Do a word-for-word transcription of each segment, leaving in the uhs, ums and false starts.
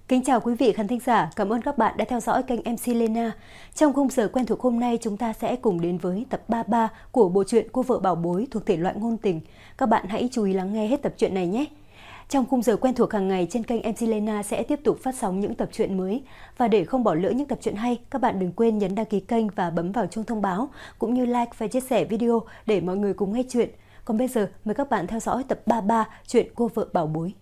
Kính chào quý vị khán thính giả, cảm ơn các bạn đã theo dõi kênh em xê Lena. Trong khung giờ quen thuộc hôm nay, chúng ta sẽ cùng đến với tập ba mươi ba của bộ truyện Cô vợ bảo bối thuộc thể loại ngôn tình. Các bạn hãy chú ý lắng nghe hết tập truyện này nhé. Trong khung giờ quen thuộc hàng ngày trên kênh em xê Lena sẽ tiếp tục phát sóng những tập truyện mới. Và để không bỏ lỡ những tập truyện hay, các bạn đừng quên nhấn đăng ký kênh và bấm vào chuông thông báo, cũng như like và chia sẻ video để mọi người cùng nghe chuyện. Còn bây giờ, mời các bạn theo dõi tập ba mươi ba chuyện Cô vợ bảo bối.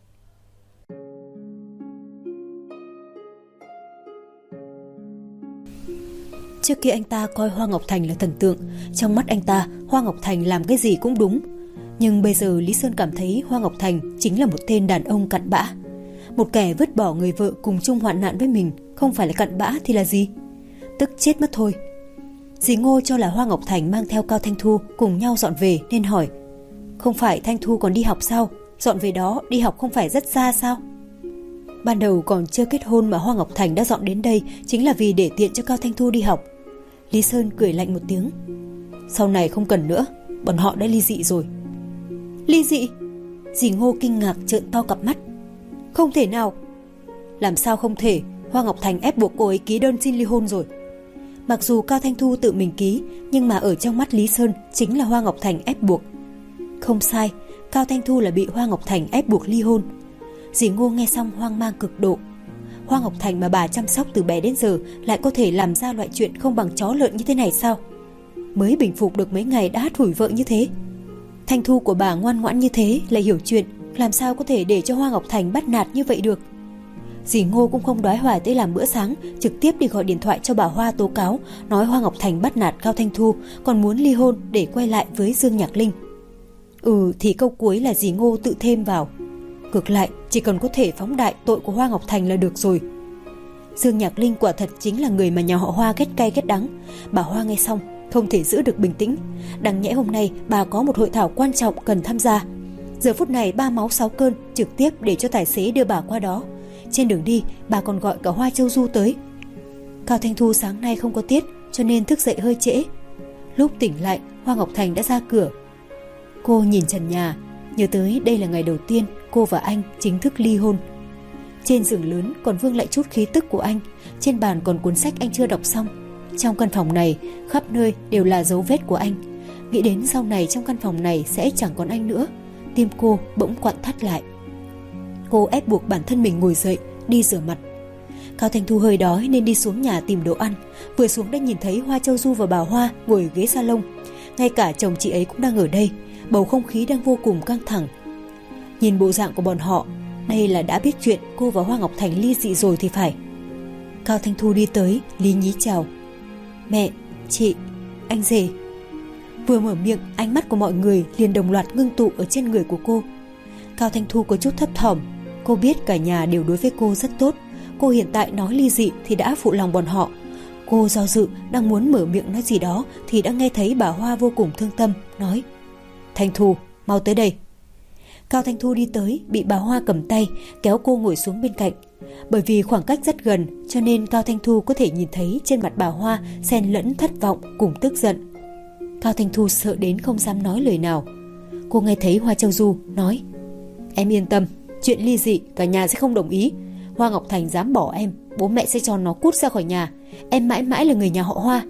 Trước kia anh ta coi Hoa Ngọc Thành là thần tượng, trong mắt anh ta Hoa Ngọc Thành làm cái gì cũng đúng. Nhưng bây giờ Lý Sơn cảm thấy Hoa Ngọc Thành chính là một tên đàn ông cặn bã. Một kẻ vứt bỏ người vợ cùng chung hoạn nạn với mình, không phải là cặn bã thì là gì? Tức chết mất thôi. Dì Ngô cho là Hoa Ngọc Thành mang theo Cao Thanh Thu cùng nhau dọn về nên hỏi: không phải Thanh Thu còn đi học sao? Dọn về đó đi học không phải rất xa sao? Ban đầu còn chưa kết hôn mà Hoa Ngọc Thành đã dọn đến đây chính là vì để tiện cho Cao Thanh Thu đi học. Lý Sơn cười lạnh một tiếng. Sau này không cần nữa, bọn họ đã ly dị rồi. Ly dị? Dì Ngô kinh ngạc trợn to cặp mắt. Không thể nào. Làm sao không thể? Hoa Ngọc Thành ép buộc cô ấy ký đơn xin ly hôn rồi. Mặc dù Cao Thanh Thu tự mình ký, nhưng mà ở trong mắt Lý Sơn chính là Hoa Ngọc Thành ép buộc. Không sai, Cao Thanh Thu là bị Hoa Ngọc Thành ép buộc ly hôn. Dì Ngô nghe xong hoang mang cực độ. Hoa Ngọc Thành mà bà chăm sóc từ bé đến giờ lại có thể làm ra loại chuyện không bằng chó lợn như thế này sao? Mới bình phục được mấy ngày đã thủi vợ như thế. Thanh Thu của bà ngoan ngoãn như thế là hiểu chuyện, làm sao có thể để cho Hoa Ngọc Thành bắt nạt như vậy được? Dì Ngô cũng không đoái hoài tới làm bữa sáng, trực tiếp đi gọi điện thoại cho bà Hoa tố cáo, nói Hoa Ngọc Thành bắt nạt Cao Thanh Thu, còn muốn ly hôn để quay lại với Dương Nhạc Linh. Ừ thì câu cuối là dì Ngô tự thêm vào. Ngược lại, chỉ cần có thể phóng đại tội của Hoa Ngọc Thành là được rồi. Dương Nhạc Linh quả thật chính là người mà nhà họ Hoa ghét cay ghét đắng. Bà Hoa nghe xong không thể giữ được bình tĩnh. Đáng nhẽ hôm nay bà có một hội thảo quan trọng cần tham gia. Giờ phút này ba máu sáu cơn, trực tiếp để cho tài xế đưa bà qua đó. Trên đường đi bà còn gọi cả Hoa Châu Du tới. Cao Thanh Thu sáng nay không có tiết cho nên thức dậy hơi trễ. Lúc tỉnh lại, Hoa Ngọc Thành đã ra cửa. Cô nhìn trần nhà, nhớ tới đây là ngày đầu tiên cô và anh chính thức ly hôn. Trên giường lớn còn vương lại chút khí tức của anh, trên bàn còn cuốn sách anh chưa đọc xong. Trong căn phòng này khắp nơi đều là dấu vết của anh. Nghĩ đến sau này trong căn phòng này sẽ chẳng còn anh nữa, tim cô bỗng quặn thắt lại. Cô ép buộc bản thân mình ngồi dậy đi rửa mặt. Cao Thanh Thu hơi đói nên đi xuống nhà tìm đồ ăn. Vừa xuống đã nhìn thấy Hoa Châu Du và bà Hoa ngồi ở ghế salon. Ngay cả chồng chị ấy cũng đang ở đây. Bầu không khí đang vô cùng căng thẳng. Nhìn bộ dạng của bọn họ, đây là đã biết chuyện cô và Hoa Ngọc Thành ly dị rồi thì phải. Cao Thanh Thu đi tới, lý nhí chào. Mẹ, chị, anh rể. Vừa mở miệng, ánh mắt của mọi người liền đồng loạt ngưng tụ ở trên người của cô. Cao Thanh Thu có chút thấp thỏm. Cô biết cả nhà đều đối với cô rất tốt. Cô hiện tại nói ly dị thì đã phụ lòng bọn họ. Cô do dự, đang muốn mở miệng nói gì đó thì đã nghe thấy bà Hoa vô cùng thương tâm nói: Thanh Thu, mau tới đây. Cao Thanh Thu đi tới, bị bà Hoa cầm tay kéo cô ngồi xuống bên cạnh. Bởi vì khoảng cách rất gần cho nên Cao Thanh Thu có thể nhìn thấy trên mặt bà Hoa xen lẫn thất vọng cùng tức giận. Cao Thanh Thu sợ đến không dám nói lời nào. Cô nghe thấy Hoa Châu Du nói: Em yên tâm, chuyện ly dị cả nhà sẽ không đồng ý. Hoa Ngọc Thành dám bỏ em, bố mẹ sẽ cho nó cút ra khỏi nhà. Em mãi mãi là người nhà họ Hoa.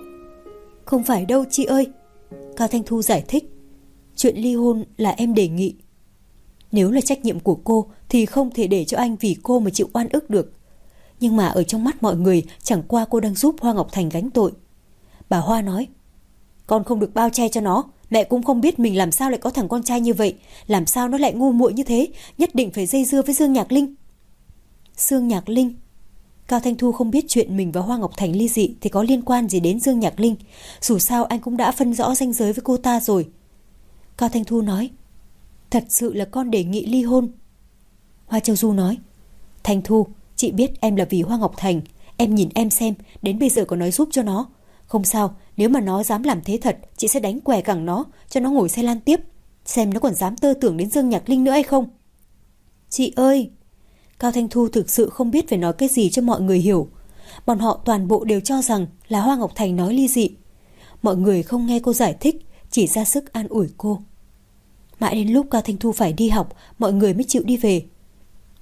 Không phải đâu chị ơi. Cao Thanh Thu giải thích: Chuyện ly hôn là em đề nghị. Nếu là trách nhiệm của cô thì không thể để cho anh vì cô mà chịu oan ức được. Nhưng mà ở trong mắt mọi người chẳng qua cô đang giúp Hoa Ngọc Thành gánh tội. Bà Hoa nói: Con không được bao che cho nó. Mẹ cũng không biết mình làm sao lại có thằng con trai như vậy. Làm sao nó lại ngu muội như thế, nhất định phải dây dưa với Dương Nhạc Linh. Dương Nhạc Linh? Cao Thanh Thu không biết chuyện mình và Hoa Ngọc Thành ly dị thì có liên quan gì đến Dương Nhạc Linh. Dù sao anh cũng đã phân rõ ranh giới với cô ta rồi. Cao Thanh Thu nói: Thật sự là con đề nghị ly hôn. Hoa Châu Du nói: Thanh Thu, chị biết em là vì Hoa Ngọc Thành. Em nhìn em xem, đến bây giờ còn nói giúp cho nó. Không sao, nếu mà nó dám làm thế thật, chị sẽ đánh què cẳng nó, cho nó ngồi xe lan tiếp. Xem nó còn dám tơ tưởng đến Dương Nhạc Linh nữa hay không. Chị ơi! Cao Thanh Thu thực sự không biết phải nói cái gì cho mọi người hiểu. Bọn họ toàn bộ đều cho rằng là Hoa Ngọc Thành nói ly dị. Mọi người không nghe cô giải thích, chỉ ra sức an ủi cô. Mãi đến lúc Cao Thanh Thu phải đi học, mọi người mới chịu đi về.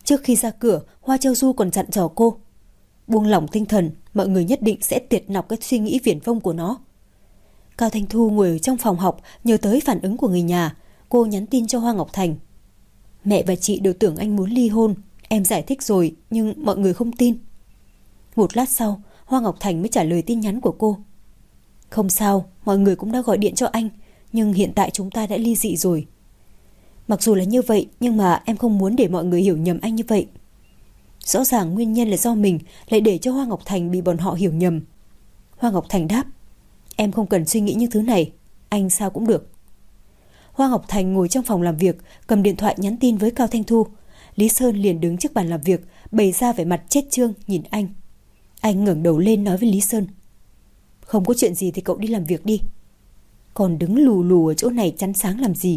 Trước khi ra cửa, Hoa Châu Du còn dặn dò cô: buông lỏng tinh thần, mọi người nhất định sẽ tiệt nọc cái suy nghĩ viển vông của nó. Cao Thanh Thu ngồi ở trong phòng học, nhớ tới phản ứng của người nhà. Cô nhắn tin cho Hoa Ngọc Thành: mẹ và chị đều tưởng anh muốn ly hôn. Em giải thích rồi, nhưng mọi người không tin. Một lát sau, Hoa Ngọc Thành mới trả lời tin nhắn của cô: không sao, mọi người cũng đã gọi điện cho anh, nhưng hiện tại chúng ta đã ly dị rồi. Mặc dù là như vậy, nhưng mà em không muốn để mọi người hiểu nhầm anh như vậy. Rõ ràng nguyên nhân là do mình lại để cho Hoa Ngọc Thành bị bọn họ hiểu nhầm. Hoa Ngọc Thành đáp: em không cần suy nghĩ những thứ này, anh sao cũng được. Hoa Ngọc Thành ngồi trong phòng làm việc, cầm điện thoại nhắn tin với Cao Thanh Thu. Lý Sơn liền đứng trước bàn làm việc, bày ra vẻ mặt chết chương nhìn anh. Anh ngẩng đầu lên nói với Lý Sơn: không có chuyện gì thì cậu đi làm việc đi. Còn đứng lù lù ở chỗ này chắn sáng làm gì?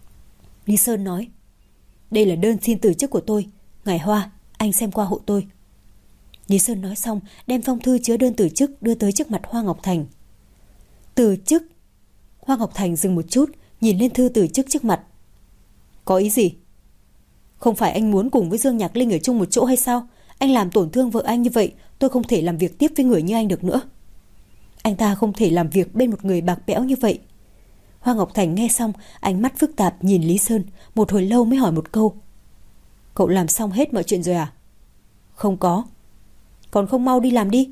Lý Sơn nói: đây là đơn xin từ chức của tôi. Ngài Hoa, anh xem qua hộ tôi. Lý Sơn nói xong, đem phong thư chứa đơn từ chức đưa tới trước mặt Hoa Ngọc Thành. Từ chức? Hoa Ngọc Thành dừng một chút, nhìn lên thư từ chức trước mặt. Có ý gì? Không phải anh muốn cùng với Dương Nhạc Linh ở chung một chỗ hay sao? Anh làm tổn thương vợ anh như vậy, tôi không thể làm việc tiếp với người như anh được nữa. Anh ta không thể làm việc bên một người bạc bẽo như vậy. Hoa Ngọc Thành nghe xong, ánh mắt phức tạp nhìn Lý Sơn, một hồi lâu mới hỏi một câu: cậu làm xong hết mọi chuyện rồi à? Không có. Còn không mau đi làm đi.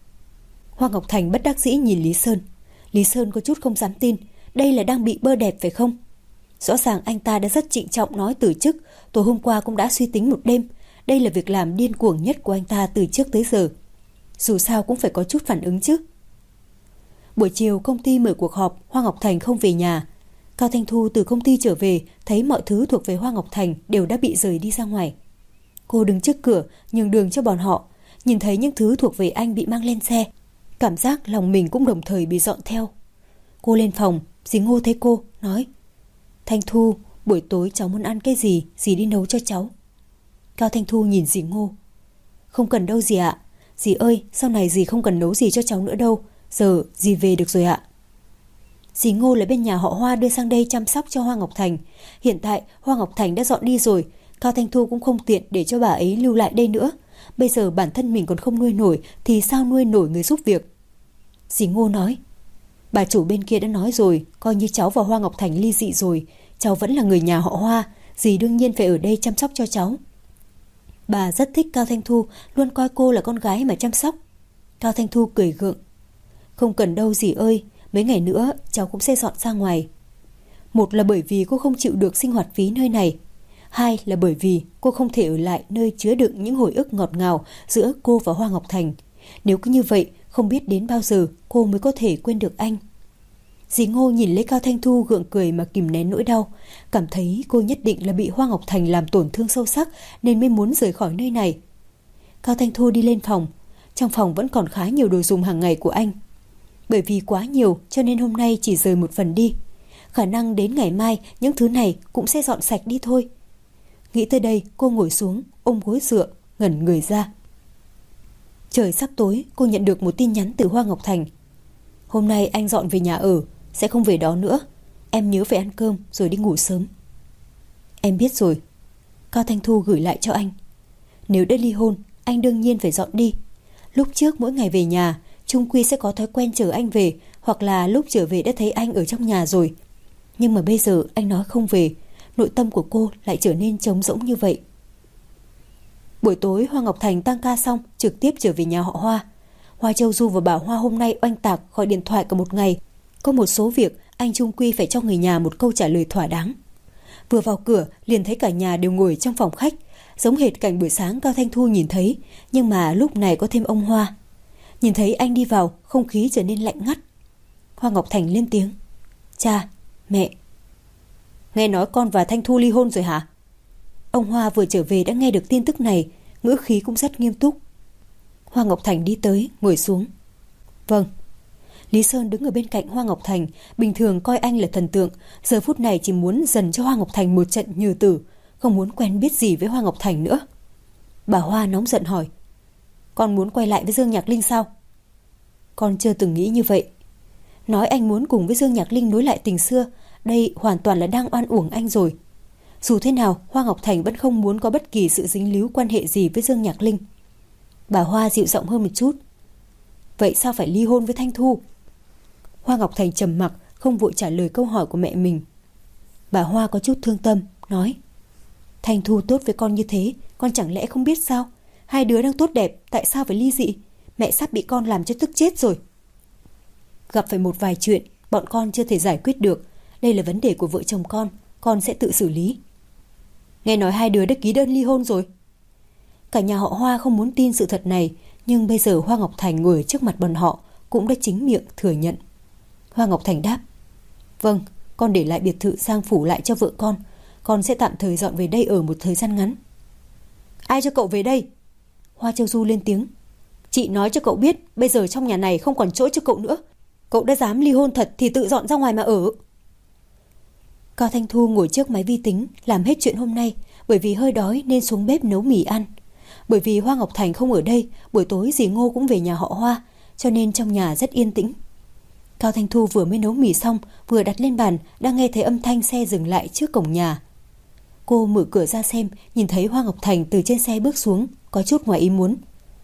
Hoa Ngọc Thành bất đắc dĩ nhìn Lý Sơn. Lý Sơn có chút không dám tin, đây là đang bị bơ đẹp phải không? Rõ ràng anh ta đã rất trịnh trọng nói từ chức. Tối hôm qua cũng đã suy tính một đêm. Đây là việc làm điên cuồng nhất của anh ta từ trước tới giờ. Dù sao cũng phải có chút phản ứng chứ. Buổi chiều công ty mở cuộc họp, Hoa Ngọc Thành không về nhà. Cao Thanh Thu từ công ty trở về, thấy mọi thứ thuộc về Hoa Ngọc Thành đều đã bị rời đi ra ngoài. Cô đứng trước cửa nhường đường cho bọn họ, nhìn thấy những thứ thuộc về anh bị mang lên xe, cảm giác lòng mình cũng đồng thời bị dọn theo. Cô lên phòng, dì Ngô thấy cô, nói: Thanh Thu, buổi tối cháu muốn ăn cái gì, dì đi nấu cho cháu. Cao Thanh Thu nhìn dì Ngô: Không cần đâu dì ạ. Dì ơi, sau này dì không cần nấu gì cho cháu nữa đâu, giờ dì về được rồi ạ. Dì Ngô là bên nhà họ Hoa đưa sang đây chăm sóc cho Hoa Ngọc Thành. Hiện tại Hoa Ngọc Thành đã dọn đi rồi, Cao Thanh Thu cũng không tiện để cho bà ấy lưu lại đây nữa. Bây giờ bản thân mình còn không nuôi nổi thì sao nuôi nổi người giúp việc. Dì Ngô nói: Bà chủ bên kia đã nói rồi, coi như cháu và Hoa Ngọc Thành ly dị rồi, cháu vẫn là người nhà họ Hoa, dì đương nhiên phải ở đây chăm sóc cho cháu. Bà rất thích Cao Thanh Thu, luôn coi cô là con gái mà chăm sóc. Cao Thanh Thu cười gượng: Không cần đâu dì ơi, mấy ngày nữa cháu cũng sẽ dọn ra ngoài. Một là bởi vì cô không chịu được sinh hoạt phí nơi này, hai là bởi vì cô không thể ở lại nơi chứa đựng những hồi ức ngọt ngào giữa cô và Hoa Ngọc Thành. Nếu cứ như vậy, không biết đến bao giờ cô mới có thể quên được anh. Dì Ngô nhìn lấy Cao Thanh Thu gượng cười mà kìm nén nỗi đau, cảm thấy cô nhất định là bị Hoa Ngọc Thành làm tổn thương sâu sắc nên mới muốn rời khỏi nơi này. Cao Thanh Thu đi lên phòng. Trong phòng vẫn còn khá nhiều đồ dùng hàng ngày của anh. Bởi vì quá nhiều cho nên hôm nay chỉ rời một phần đi. Khả năng đến ngày mai những thứ này cũng sẽ dọn sạch đi thôi. Nghĩ tới đây, cô ngồi xuống, ôm gối dựa, ngẩn người ra. Trời sắp tối, cô nhận được một tin nhắn từ Hoa Ngọc Thành. Hôm nay anh dọn về nhà ở, sẽ không về đó nữa. Em nhớ phải ăn cơm rồi đi ngủ sớm. Em biết rồi. Cao Thanh Thu gửi lại cho anh. Nếu đã ly hôn, anh đương nhiên phải dọn đi. Lúc trước mỗi ngày về nhà, chung quy sẽ có thói quen chờ anh về, hoặc là lúc trở về đã thấy anh ở trong nhà rồi. Nhưng mà bây giờ anh nói không về, nội tâm của cô lại trở nên trống rỗng như vậy. Buổi tối Hoa Ngọc Thành tăng ca xong, trực tiếp trở về nhà họ Hoa. Hoa Châu Du và Bảo Hoa hôm nay oanh tạc gọi điện thoại cả một ngày. Có một số việc anh chung quy phải cho người nhà một câu trả lời thỏa đáng. Vừa vào cửa liền thấy cả nhà đều ngồi trong phòng khách, giống hệt cảnh buổi sáng Cao Thanh Thu nhìn thấy, nhưng mà lúc này có thêm ông Hoa. Nhìn thấy anh đi vào, không khí trở nên lạnh ngắt. Hoa Ngọc Thành lên tiếng: Cha, mẹ. Nghe nói con và Thanh Thu ly hôn rồi hả? Ông Hoa vừa trở về đã nghe được tin tức này, ngữ khí cũng rất nghiêm túc. Hoa Ngọc Thành đi tới, ngồi xuống. Vâng. Lý Sơn đứng ở bên cạnh Hoa Ngọc Thành, bình thường coi anh là thần tượng, giờ phút này chỉ muốn dần cho Hoa Ngọc Thành một trận như tử, không muốn quen biết gì với Hoa Ngọc Thành nữa. Bà Hoa nóng giận hỏi: Con muốn quay lại với Dương Nhạc Linh sao? Con chưa từng nghĩ như vậy. Nói anh muốn cùng với Dương Nhạc Linh nối lại tình xưa, đây hoàn toàn là đang oan uổng anh rồi. Dù thế nào, Hoa Ngọc Thành vẫn không muốn có bất kỳ sự dính líu quan hệ gì với Dương Nhạc Linh. Bà Hoa dịu giọng hơn một chút. Vậy sao phải ly hôn với Thanh Thu? Hoa Ngọc Thành trầm mặc, không vội trả lời câu hỏi của mẹ mình. Bà Hoa có chút thương tâm, nói: Thanh Thu tốt với con như thế, con chẳng lẽ không biết sao? Hai đứa đang tốt đẹp, tại sao phải ly dị? Mẹ sắp bị con làm cho tức chết rồi. Gặp phải một vài chuyện, bọn con chưa thể giải quyết được. Đây là vấn đề của vợ chồng con, con sẽ tự xử lý. Nghe nói hai đứa đã ký đơn ly hôn rồi. Cả nhà họ Hoa không muốn tin sự thật này, nhưng bây giờ Hoa Ngọc Thành ngồi trước mặt bọn họ cũng đã chính miệng thừa nhận. Hoa Ngọc Thành đáp: Vâng, con để lại biệt thự sang phủ lại cho vợ con. Con sẽ tạm thời dọn về đây ở một thời gian ngắn. Ai cho cậu về đây? Hoa Châu Du lên tiếng. Chị nói cho cậu biết, bây giờ trong nhà này không còn chỗ cho cậu nữa. Cậu đã dám ly hôn thật thì tự dọn ra ngoài mà ở. Cao Thanh Thu ngồi trước máy vi tính làm hết chuyện hôm nay, bởi vì hơi đói nên xuống bếp nấu mì ăn. Bởi vì Hoa Ngọc Thành không ở đây, buổi tối dì Ngô cũng về nhà họ Hoa, cho nên trong nhà rất yên tĩnh. Cao Thanh Thu vừa mới nấu mì xong, vừa đặt lên bàn, đang nghe thấy âm thanh xe dừng lại trước cổng nhà. Cô mở cửa ra xem, nhìn thấy Hoa Ngọc Thành từ trên xe bước xuống, có chút ngoài ý muốn.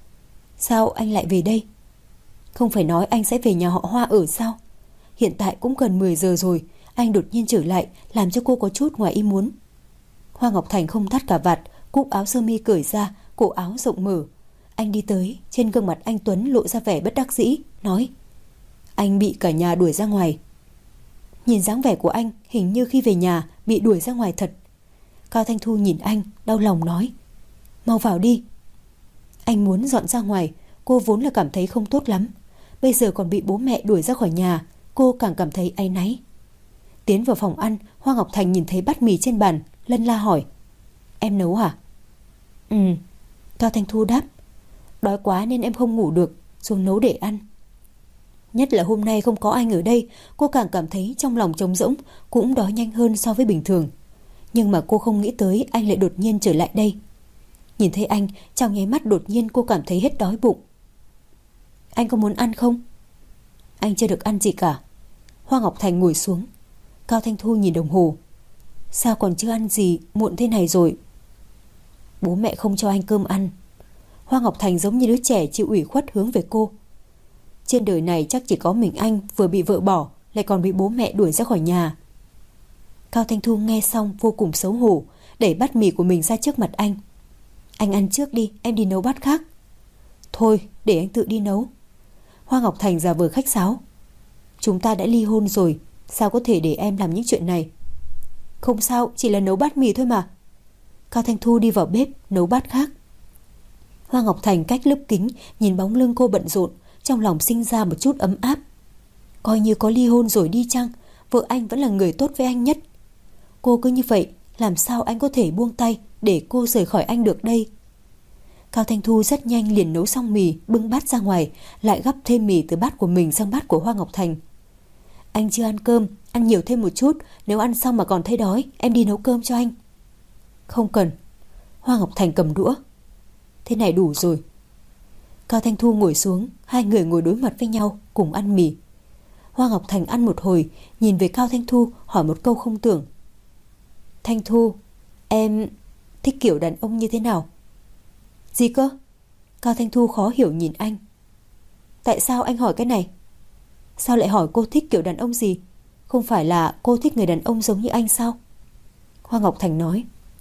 Sao anh lại về đây? Không phải nói anh sẽ về nhà họ Hoa ở sao? Hiện tại cũng gần mười giờ rồi, anh đột nhiên trở lại làm cho cô có chút ngoài ý muốn. Hoa Ngọc Thành không thắt cà vạt, cúc áo sơ mi cởi ra, cổ áo rộng mở. Anh đi tới, trên gương mặt anh Tuấn lộ ra vẻ bất đắc dĩ, nói: Anh bị cả nhà đuổi ra ngoài. Nhìn dáng vẻ của anh, hình như khi về nhà bị đuổi ra ngoài thật. Cao Thanh Thu nhìn anh, đau lòng nói: Mau vào đi. Anh muốn dọn ra ngoài, cô vốn là cảm thấy không tốt lắm. Bây giờ còn bị bố mẹ đuổi ra khỏi nhà, cô càng cảm thấy áy náy. Tiến vào phòng ăn, Hoa Ngọc Thành nhìn thấy bát mì trên bàn, lân la hỏi: Em nấu hả? Ừ. Cao Thanh Thu đáp: Đói quá nên em không ngủ được, xuống nấu để ăn. Nhất là hôm nay không có anh ở đây, cô càng cảm thấy trong lòng trống rỗng, cũng đói nhanh hơn so với bình thường. Nhưng mà cô không nghĩ tới anh lại đột nhiên trở lại đây. Nhìn thấy anh, trong nháy mắt đột nhiên cô cảm thấy hết đói bụng. Anh có muốn ăn không? Anh chưa được ăn gì cả. Hoa Ngọc Thành ngồi xuống. Cao Thanh Thu nhìn đồng hồ. Sao còn chưa ăn gì, muộn thế này rồi. Bố mẹ không cho anh cơm ăn. Hoa Ngọc Thành giống như đứa trẻ chịu ủy khuất hướng về cô. Trên đời này chắc chỉ có mình anh vừa bị vợ bỏ, lại còn bị bố mẹ đuổi ra khỏi nhà. Cao Thanh Thu nghe xong vô cùng xấu hổ, đẩy bát mì của mình ra trước mặt anh. Anh ăn trước đi, em đi nấu bát khác. Thôi, để anh tự đi nấu. Hoa Ngọc Thành giả vờ khách sáo. Chúng ta đã ly hôn rồi, sao có thể để em làm những chuyện này? Không sao, chỉ là nấu bát mì thôi mà. Cao Thanh Thu đi vào bếp nấu bát khác. Hoa Ngọc Thành cách lớp kính nhìn bóng lưng cô bận rộn, trong lòng sinh ra một chút ấm áp. Coi như có ly hôn rồi đi chăng, vợ anh vẫn là người tốt với anh nhất. Cô cứ như vậy, làm sao anh có thể buông tay để cô rời khỏi anh được đây? Cao Thanh Thu rất nhanh liền nấu xong mì, bưng bát ra ngoài, lại gắp thêm mì từ bát của mình sang bát của Hoa Ngọc Thành. Anh chưa ăn cơm, ăn nhiều thêm một chút, nếu ăn xong mà còn thấy đói, em đi nấu cơm cho anh. Không cần. Hoa Ngọc Thành cầm đũa. Thế này đủ rồi. Cao Thanh Thu ngồi xuống, hai người ngồi đối mặt với nhau, cùng ăn mì. Hoa Ngọc Thành ăn một hồi, nhìn về Cao Thanh Thu, hỏi một câu không tưởng. Thanh Thu, em thích kiểu đàn ông như thế nào? Gì cơ? Cao Thanh Thu khó hiểu nhìn anh. Tại sao anh hỏi cái này? Sao lại hỏi cô thích kiểu đàn ông gì? Không phải là cô thích người đàn ông giống như anh sao? Hoa Ngọc Thành nói.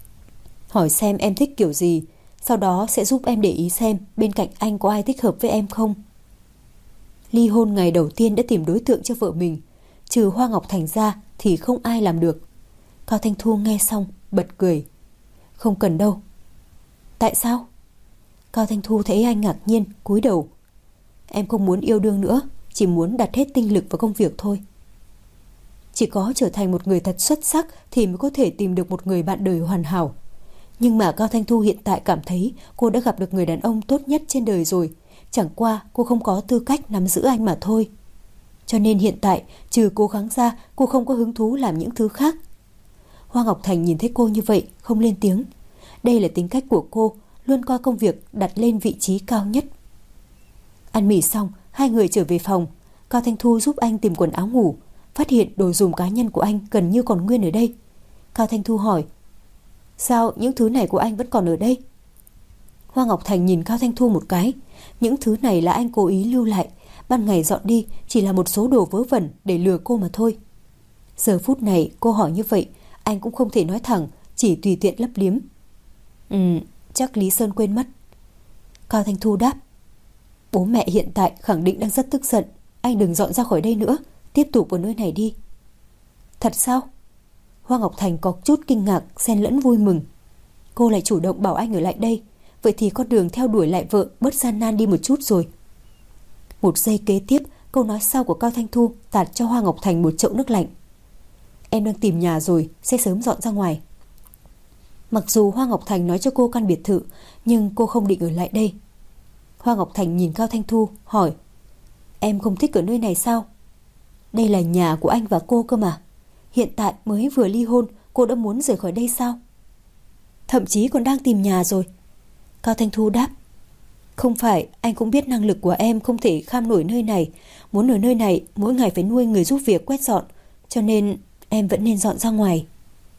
Hỏi xem em thích kiểu gì, sau đó sẽ giúp em để ý xem bên cạnh anh có ai thích hợp với em không. Ly hôn ngày đầu tiên đã tìm đối tượng cho vợ mình, trừ Hoa Ngọc Thành ra thì không ai làm được. Cao Thanh Thu nghe xong bật cười. Không cần đâu. Tại sao? Cao Thanh Thu thấy anh ngạc nhiên, cúi đầu. Em không muốn yêu đương nữa, chỉ muốn đặt hết tinh lực vào công việc thôi. Chỉ có trở thành một người thật xuất sắc thì mới có thể tìm được một người bạn đời hoàn hảo. Nhưng mà Cao Thanh Thu hiện tại cảm thấy cô đã gặp được người đàn ông tốt nhất trên đời rồi. Chẳng qua cô không có tư cách nắm giữ anh mà thôi. Cho nên hiện tại trừ cố gắng ra, cô không có hứng thú làm những thứ khác. Hoa Ngọc Thành nhìn thấy cô như vậy, không lên tiếng. Đây là tính cách của cô, luôn coi công việc đặt lên vị trí cao nhất. Ăn mì xong, hai người trở về phòng. Cao Thanh Thu giúp anh tìm quần áo ngủ, phát hiện đồ dùng cá nhân của anh gần như còn nguyên ở đây. Cao Thanh Thu hỏi. Sao những thứ này của anh vẫn còn ở đây? Hoa Ngọc Thành nhìn Cao Thanh Thu một cái. Những thứ này là anh cố ý lưu lại, ban ngày dọn đi chỉ là một số đồ vớ vẩn để lừa cô mà thôi. Giờ phút này cô hỏi như vậy, anh cũng không thể nói thẳng, chỉ tùy tiện lấp liếm. Ừ, chắc Lý Sơn quên mất. Cao Thanh Thu đáp. Bố mẹ hiện tại khẳng định đang rất tức giận. Anh đừng dọn ra khỏi đây nữa, tiếp tục ở nơi này đi. Thật sao? Hoa Ngọc Thành có chút kinh ngạc, xen lẫn vui mừng. Cô lại chủ động bảo anh ở lại đây, vậy thì con đường theo đuổi lại vợ bớt gian nan đi một chút rồi. Một giây kế tiếp, câu nói sau của Cao Thanh Thu tạt cho Hoa Ngọc Thành một chậu nước lạnh. Em đang tìm nhà rồi, sẽ sớm dọn ra ngoài. Mặc dù Hoa Ngọc Thành nói cho cô căn biệt thự, nhưng cô không định ở lại đây. Hoa Ngọc Thành nhìn Cao Thanh Thu, hỏi. Em không thích ở nơi này sao? Đây là nhà của anh và cô cơ mà. Hiện tại mới vừa ly hôn, cô đã muốn rời khỏi đây sao? Thậm chí còn đang tìm nhà rồi. Cao Thanh Thu đáp. Không phải, anh cũng biết năng lực của em không thể kham nổi nơi này. Muốn ở nơi này, mỗi ngày phải nuôi người giúp việc quét dọn. Cho nên em vẫn nên dọn ra ngoài.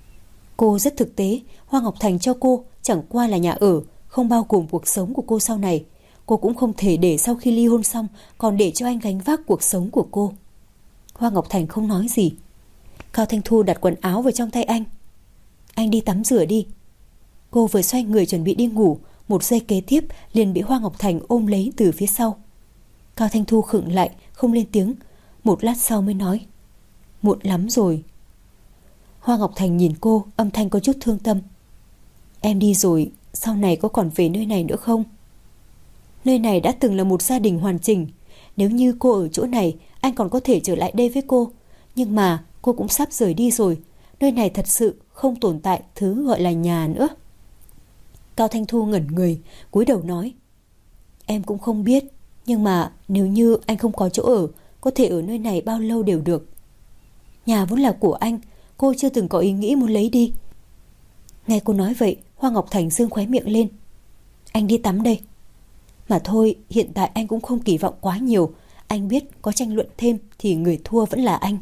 Cô rất thực tế, Hoa Ngọc Thành cho cô chẳng qua là nhà ở, không bao gồm cuộc sống của cô sau này. Cô cũng không thể để sau khi ly hôn xong còn để cho anh gánh vác cuộc sống của cô. Hoa Ngọc Thành không nói gì. Cao Thanh Thu đặt quần áo vào trong tay anh. Anh đi tắm rửa đi. Cô vừa xoay người chuẩn bị đi ngủ, một giây kế tiếp liền bị Hoa Ngọc Thành ôm lấy từ phía sau. Cao Thanh Thu khựng lại, không lên tiếng. Một lát sau mới nói. Muộn lắm rồi. Hoa Ngọc Thành nhìn cô, âm thanh có chút thương tâm. Em đi rồi, sau này có còn về nơi này nữa không? Nơi này đã từng là một gia đình hoàn chỉnh. Nếu như cô ở chỗ này, anh còn có thể trở lại đây với cô. Nhưng mà cô cũng sắp rời đi rồi. Nơi này thật sự không tồn tại thứ gọi là nhà nữa. Cao Thanh Thu ngẩn người, cúi đầu nói. Em cũng không biết, nhưng mà nếu như anh không có chỗ ở, có thể ở nơi này bao lâu đều được. Nhà vốn là của anh, cô chưa từng có ý nghĩ muốn lấy đi. Nghe cô nói vậy, Hoa Ngọc Thành dương khóe miệng lên. Anh đi tắm đây. Mà thôi, hiện tại anh cũng không kỳ vọng quá nhiều. Anh biết có tranh luận thêm thì người thua vẫn là anh.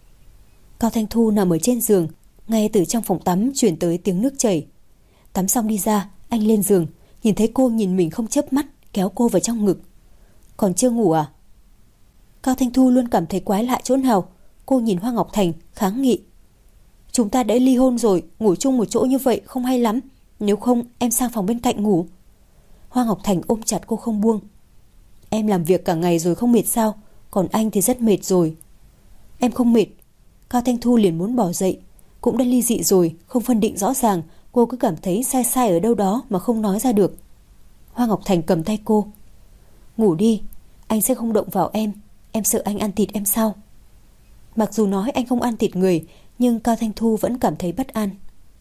Cao Thanh Thu nằm ở trên giường, ngay từ trong phòng tắm truyền tới tiếng nước chảy. Tắm xong đi ra, anh lên giường, nhìn thấy cô nhìn mình không chớp mắt, kéo cô vào trong ngực. Còn chưa ngủ à? Cao Thanh Thu luôn cảm thấy quái lạ chỗ nào. Cô nhìn Hoa Ngọc Thành, kháng nghị. Chúng ta đã ly hôn rồi, ngủ chung một chỗ như vậy không hay lắm. Nếu không, em sang phòng bên cạnh ngủ. Hoa Ngọc Thành ôm chặt cô không buông. Em làm việc cả ngày rồi không mệt sao? Còn anh thì rất mệt rồi. Em không mệt. Cao Thanh Thu liền muốn bỏ dậy. Cũng đã ly dị rồi, không phân định rõ ràng. Cô cứ cảm thấy sai sai ở đâu đó mà không nói ra được. Hoa Ngọc Thành cầm tay cô. Ngủ đi, anh sẽ không động vào em. Em sợ anh ăn thịt em sao? Mặc dù nói anh không ăn thịt người, nhưng Cao Thanh Thu vẫn cảm thấy bất an.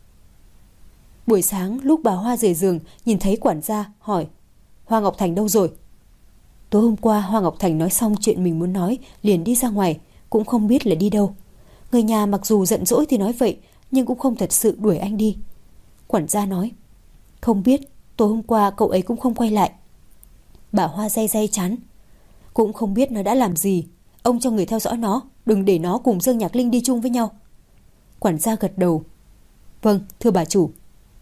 Buổi sáng lúc bà Hoa rời giường, nhìn thấy quản gia, hỏi. Hoa Ngọc Thành đâu rồi? Tối hôm qua Hoa Ngọc Thành nói xong chuyện mình muốn nói, liền đi ra ngoài, cũng không biết là đi đâu. Người nhà mặc dù giận dỗi thì nói vậy, nhưng cũng không thật sự đuổi anh đi. Quản gia nói. Không biết, tối hôm qua cậu ấy cũng không quay lại. Bà Hoa day day chán. Cũng không biết nó đã làm gì. Ông cho người theo dõi nó, đừng để nó cùng Dương Nhạc Linh đi chung với nhau. Quản gia gật đầu. Vâng, thưa bà chủ.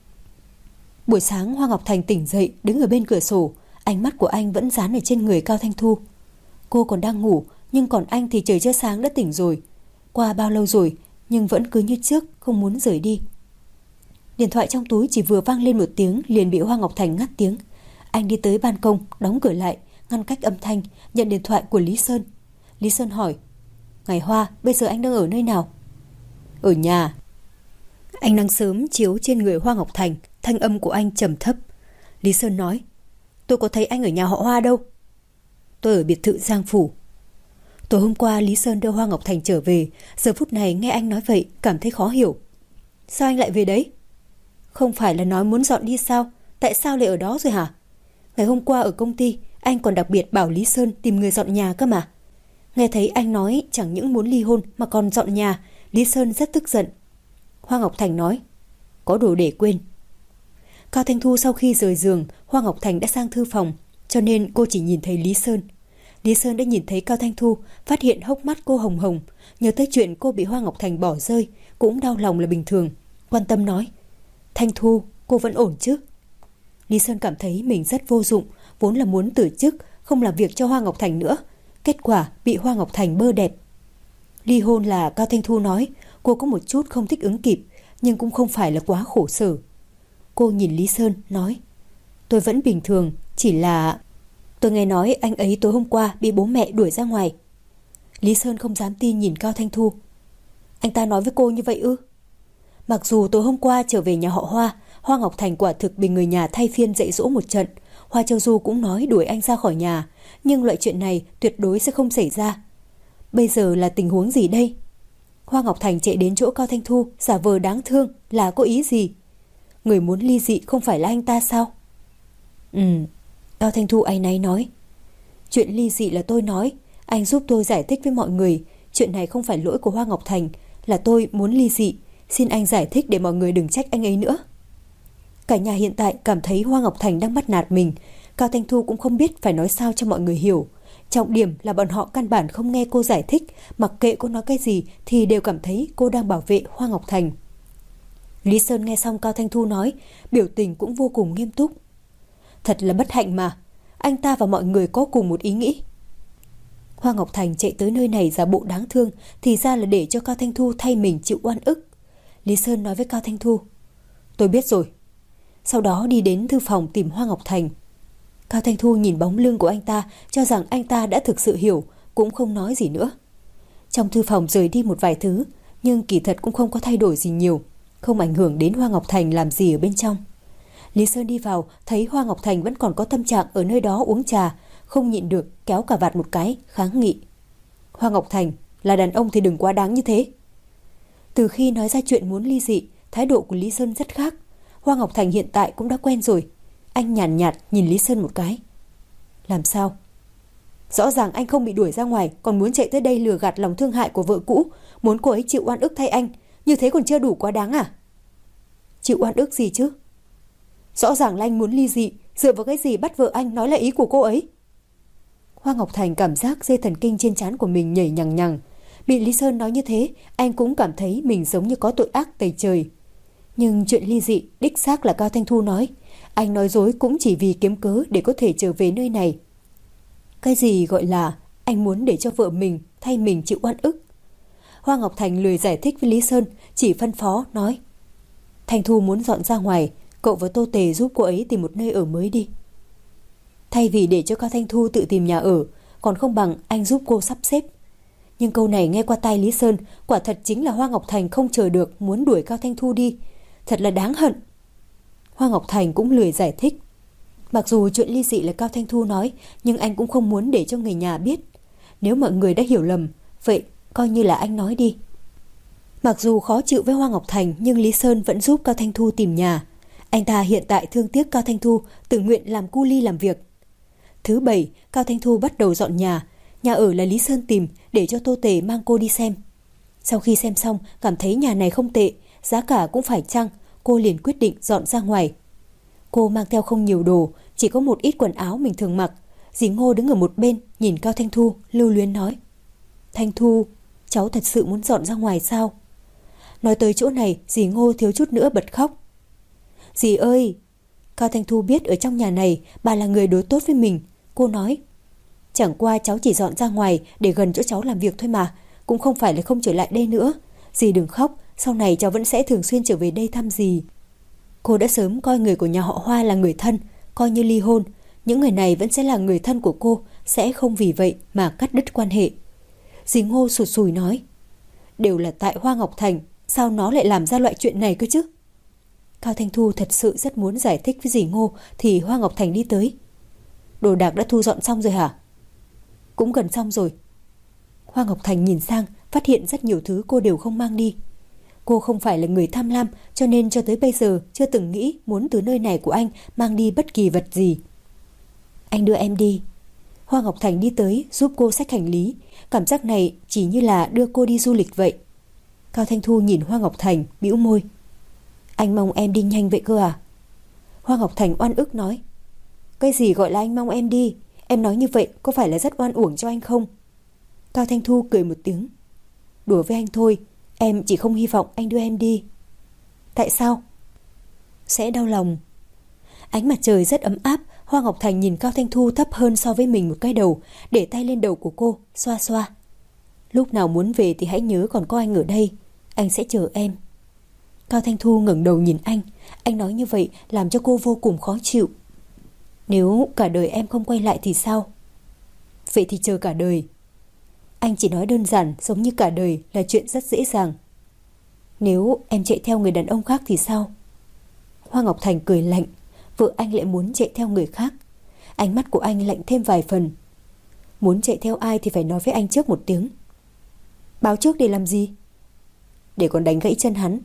Buổi sáng Hoa Ngọc Thành tỉnh dậy, đứng ở bên cửa sổ. Ánh mắt của anh vẫn dán ở trên người Cao Thanh Thu. Cô còn đang ngủ, nhưng còn anh thì trời chưa sáng đã tỉnh rồi. Qua bao lâu rồi, nhưng vẫn cứ như trước, không muốn rời đi. Điện thoại trong túi chỉ vừa vang lên một tiếng, liền bị Hoa Ngọc Thành ngắt tiếng. Anh đi tới ban công, đóng cửa lại, ngăn cách âm thanh, nhận điện thoại của Lý Sơn. Lý Sơn hỏi. Ngày Hoa, bây giờ anh đang ở nơi nào? Ở nhà. Ánh nắng sớm chiếu trên người Hoa Ngọc Thành, thanh âm của anh trầm thấp. Lý Sơn nói. Tôi có thấy anh ở nhà họ Hoa đâu. Tôi ở biệt thự Giang Phủ. Tối hôm qua Lý Sơn đưa Hoa Ngọc Thành trở về. Giờ phút này nghe anh nói vậy, cảm thấy khó hiểu. Sao anh lại về đấy? Không phải là nói muốn dọn đi sao? Tại sao lại ở đó rồi hả? Ngày hôm qua ở công ty, anh còn đặc biệt bảo Lý Sơn tìm người dọn nhà cơ mà. Nghe thấy anh nói chẳng những muốn ly hôn mà còn dọn nhà, Lý Sơn rất tức giận. Hoa Ngọc Thành nói. Có đồ để quên. Cao Thanh Thu sau khi rời giường, Hoa Ngọc Thành đã sang thư phòng, cho nên cô chỉ nhìn thấy Lý Sơn. Lý Sơn đã nhìn thấy Cao Thanh Thu, phát hiện hốc mắt cô hồng hồng, nhớ tới chuyện cô bị Hoa Ngọc Thành bỏ rơi, cũng đau lòng là bình thường. Quan tâm nói. Thanh Thu, cô vẫn ổn chứ? Lý Sơn cảm thấy mình rất vô dụng, vốn là muốn từ chức, không làm việc cho Hoa Ngọc Thành nữa. Kết quả bị Hoa Ngọc Thành bơ đẹp. Ly hôn là Cao Thanh Thu nói, cô có một chút không thích ứng kịp, nhưng cũng không phải là quá khổ sở. Cô nhìn Lý Sơn nói, tôi vẫn bình thường, chỉ là... Tôi nghe nói anh ấy tối hôm qua bị bố mẹ đuổi ra ngoài. Lý Sơn không dám tin nhìn Cao Thanh Thu. Anh ta nói với cô như vậy ư? Mặc dù tối hôm qua trở về nhà họ Hoa, Hoa Ngọc Thành quả thực bị người nhà thay phiên dạy dỗ một trận. Hoa Châu Du cũng nói đuổi anh ra khỏi nhà, nhưng loại chuyện này tuyệt đối sẽ không xảy ra. Bây giờ là tình huống gì đây? Hoa Ngọc Thành chạy đến chỗ Cao Thanh Thu, giả vờ đáng thương, là có ý gì? Người muốn ly dị không phải là anh ta sao? Ừ, Cao Thanh Thu áy náy nói. Chuyện ly dị là tôi nói, anh giúp tôi giải thích với mọi người. Chuyện này không phải lỗi của Hoa Ngọc Thành, là tôi muốn ly dị. Xin anh giải thích để mọi người đừng trách anh ấy nữa. Cả nhà hiện tại cảm thấy Hoa Ngọc Thành đang bắt nạt mình. Cao Thanh Thu cũng không biết phải nói sao cho mọi người hiểu. Trọng điểm là bọn họ căn bản không nghe cô giải thích, mặc kệ cô nói cái gì thì đều cảm thấy cô đang bảo vệ Hoa Ngọc Thành. Lý Sơn nghe xong Cao Thanh Thu nói, biểu tình cũng vô cùng nghiêm túc. Thật là bất hạnh mà, anh ta và mọi người có cùng một ý nghĩ. Hoa Ngọc Thành chạy tới nơi này giả bộ đáng thương, thì ra là để cho Cao Thanh Thu thay mình chịu oan ức. Lý Sơn nói với Cao Thanh Thu, tôi biết rồi. Sau đó đi đến thư phòng tìm Hoa Ngọc Thành. Cao Thanh Thu nhìn bóng lưng của anh ta, cho rằng anh ta đã thực sự hiểu, cũng không nói gì nữa. Trong thư phòng rời đi một vài thứ, nhưng kỳ thật cũng không có thay đổi gì nhiều, không ảnh hưởng đến Hoa Ngọc Thành làm gì ở bên trong. Lý Sơn đi vào, thấy Hoa Ngọc Thành vẫn còn có tâm trạng ở nơi đó uống trà, không nhịn được kéo cà vạt một cái, kháng nghị. Hoa Ngọc Thành, là đàn ông thì đừng quá đáng như thế. Từ khi nói ra chuyện muốn ly dị, thái độ của Lý Sơn rất khác. Hoa Ngọc Thành hiện tại cũng đã quen rồi. Anh nhàn nhạt, nhạt nhìn Lý Sơn một cái. Làm sao? Rõ ràng anh không bị đuổi ra ngoài, còn muốn chạy tới đây lừa gạt lòng thương hại của vợ cũ, muốn cô ấy chịu oan ức thay anh, như thế còn chưa đủ quá đáng à? Chịu oan ức gì chứ? Rõ ràng là anh muốn ly dị, dựa vào cái gì bắt vợ anh nói là ý của cô ấy? Hoa Ngọc Thành cảm giác dây thần kinh trên trán của mình nhảy nhằng nhằng. Bị Lý Sơn nói như thế, anh cũng cảm thấy mình giống như có tội ác tày trời. Nhưng chuyện ly dị đích xác là Cao Thanh Thu nói. Anh nói dối cũng chỉ vì kiếm cớ để có thể trở về nơi này. Cái gì gọi là anh muốn để cho vợ mình thay mình chịu oan ức? Hoa Ngọc Thành lười giải thích với Lý Sơn, chỉ phân phó nói. Thanh Thu muốn dọn ra ngoài, cậu và Tô Tề giúp cô ấy tìm một nơi ở mới đi. Thay vì để cho Cao Thanh Thu tự tìm nhà ở, còn không bằng anh giúp cô sắp xếp. Nhưng câu này nghe qua tai Lý Sơn, quả thật chính là Hoa Ngọc Thành không chờ được muốn đuổi Cao Thanh Thu đi. Thật là đáng hận. Hoa Ngọc Thành cũng lười giải thích. Mặc dù chuyện ly dị là Cao Thanh Thu nói, nhưng anh cũng không muốn để cho người nhà biết. Nếu mọi người đã hiểu lầm, vậy coi như là anh nói đi. Mặc dù khó chịu với Hoa Ngọc Thành, nhưng Lý Sơn vẫn giúp Cao Thanh Thu tìm nhà. Anh ta hiện tại thương tiếc Cao Thanh Thu, tự nguyện làm cu ly làm việc. Thứ bảy, Cao Thanh Thu bắt đầu dọn nhà. Nhà ở là Lý Sơn tìm để cho Tô Tề mang cô đi xem. Sau khi xem xong, cảm thấy nhà này không tệ, giá cả cũng phải chăng, cô liền quyết định dọn ra ngoài. Cô mang theo không nhiều đồ, chỉ có một ít quần áo mình thường mặc. Dì Ngô đứng ở một bên, nhìn Cao Thanh Thu, lưu luyến nói. Thanh Thu, cháu thật sự muốn dọn ra ngoài sao? Nói tới chỗ này, dì Ngô thiếu chút nữa bật khóc. Dì ơi! Cao Thanh Thu biết ở trong nhà này, bà là người đối tốt với mình. Cô nói, chẳng qua cháu chỉ dọn ra ngoài để gần chỗ cháu làm việc thôi mà, cũng không phải là không trở lại đây nữa. Dì đừng khóc, sau này cháu vẫn sẽ thường xuyên trở về đây thăm dì. Cô đã sớm coi người của nhà họ Hoa là người thân, coi như ly hôn. Những người này vẫn sẽ là người thân của cô, sẽ không vì vậy mà cắt đứt quan hệ. Dì Ngô sụt sùi nói, đều là tại Hoa Ngọc Thành, sao nó lại làm ra loại chuyện này cơ chứ? Cao Thanh Thu thật sự rất muốn giải thích với dì Ngô, thì Hoa Ngọc Thành đi tới. Đồ đạc đã thu dọn xong rồi hả? Cũng gần xong rồi. Hoa Ngọc Thành nhìn sang, phát hiện rất nhiều thứ cô đều không mang đi. Cô không phải là người tham lam, cho nên cho tới bây giờ chưa từng nghĩ muốn từ nơi này của anh mang đi bất kỳ vật gì. Anh đưa em đi. Hoa Ngọc Thành đi tới giúp cô xách hành lý. Cảm giác này chỉ như là đưa cô đi du lịch vậy. Cao Thanh Thu nhìn Hoa Ngọc Thành, bĩu môi. Anh mong em đi nhanh vậy cơ à? Hoa Ngọc Thành oan ức nói. Cái gì gọi là anh mong em đi? Em nói như vậy có phải là rất oan uổng cho anh không? Cao Thanh Thu cười một tiếng. Đùa với anh thôi, em chỉ không hy vọng anh đưa em đi. Tại sao? sẽ đau lòng. Ánh mặt trời rất ấm áp. Hoa Ngọc Thành nhìn Cao Thanh Thu thấp hơn so với mình một cái đầu, để tay lên đầu của cô, xoa xoa. Lúc nào muốn về thì hãy nhớ còn có anh ở đây, anh sẽ chờ em. Cao Thanh Thu ngẩng đầu nhìn anh. Anh nói như vậy làm cho cô vô cùng khó chịu. Nếu cả đời em không quay lại thì sao? Vậy thì chờ cả đời. Anh chỉ nói đơn giản, giống như cả đời là chuyện rất dễ dàng. Nếu em chạy theo người đàn ông khác thì sao? Hoa Ngọc Thành cười lạnh. Vợ anh lại muốn chạy theo người khác. Ánh mắt của anh lạnh thêm vài phần. Muốn chạy theo ai thì phải nói với anh trước một tiếng. Báo trước để làm gì? Để còn đánh gãy chân hắn.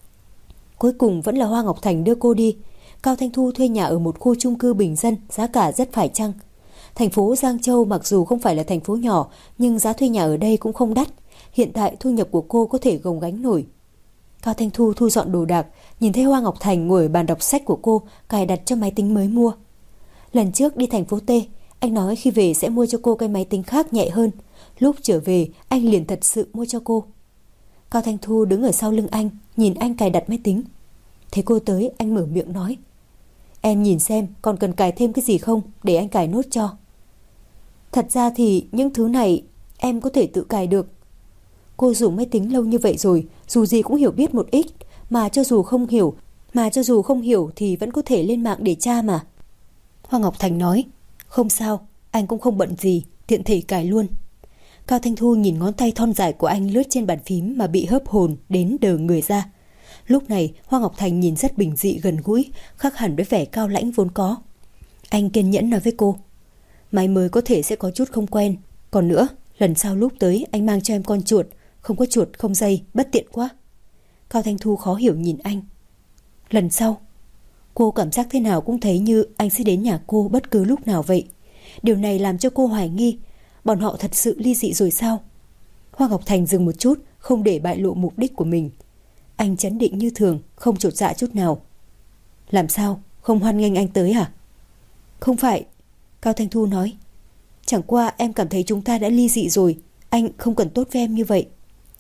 Cuối cùng vẫn là Hoa Ngọc Thành đưa cô đi. Cao Thanh Thu thuê nhà ở một khu chung cư bình dân, giá cả rất phải chăng. Thành phố Giang Châu mặc dù không phải là thành phố nhỏ, nhưng giá thuê nhà ở đây cũng không đắt. Hiện tại thu nhập của cô có thể gồng gánh nổi. Cao Thanh Thu thu dọn đồ đạc, nhìn thấy Hoa Ngọc Thành ngồi ở bàn đọc sách của cô, cài đặt cho máy tính mới mua. Lần trước đi thành phố T, anh nói khi về sẽ mua cho cô cái máy tính khác nhẹ hơn. Lúc trở về, anh liền thật sự mua cho cô. Cao Thanh Thu đứng ở sau lưng anh, nhìn anh cài đặt máy tính. Thấy cô tới, anh mở miệng nói. Em nhìn xem còn cần cài thêm cái gì không, để anh cài nốt cho. Thật ra thì những thứ này em có thể tự cài được. Cô dùng máy tính lâu như vậy rồi, dù gì cũng hiểu biết một ít, mà cho dù không hiểu, mà cho dù không hiểu thì vẫn có thể lên mạng để tra mà. Hoa Ngọc Thành nói, không sao, anh cũng không bận gì, tiện thể cài luôn. Cao Thanh Thu nhìn ngón tay thon dài của anh lướt trên bàn phím mà bị hớp hồn đến đờ người ra. Lúc này Hoa Ngọc Thành nhìn rất bình dị gần gũi, khác hẳn với vẻ cao lãnh vốn có. Anh kiên nhẫn nói với cô, máy mới có thể sẽ có chút không quen. Còn nữa, lần sau lúc tới anh mang cho em con chuột, không có chuột không dây, bất tiện quá. Cao Thanh Thu khó hiểu nhìn anh. Lần sau? Cô cảm giác thế nào cũng thấy như anh sẽ đến nhà cô bất cứ lúc nào vậy. Điều này làm cho cô hoài nghi, bọn họ thật sự ly dị rồi sao? Hoa Ngọc Thành dừng một chút, không để bại lộ mục đích của mình. Anh trấn định như thường, không chột dạ chút nào. Làm sao? Không hoan nghênh anh tới hả? Không phải, Cao Thanh Thu nói. Chẳng qua em cảm thấy chúng ta đã ly dị rồi, anh không cần tốt với em như vậy.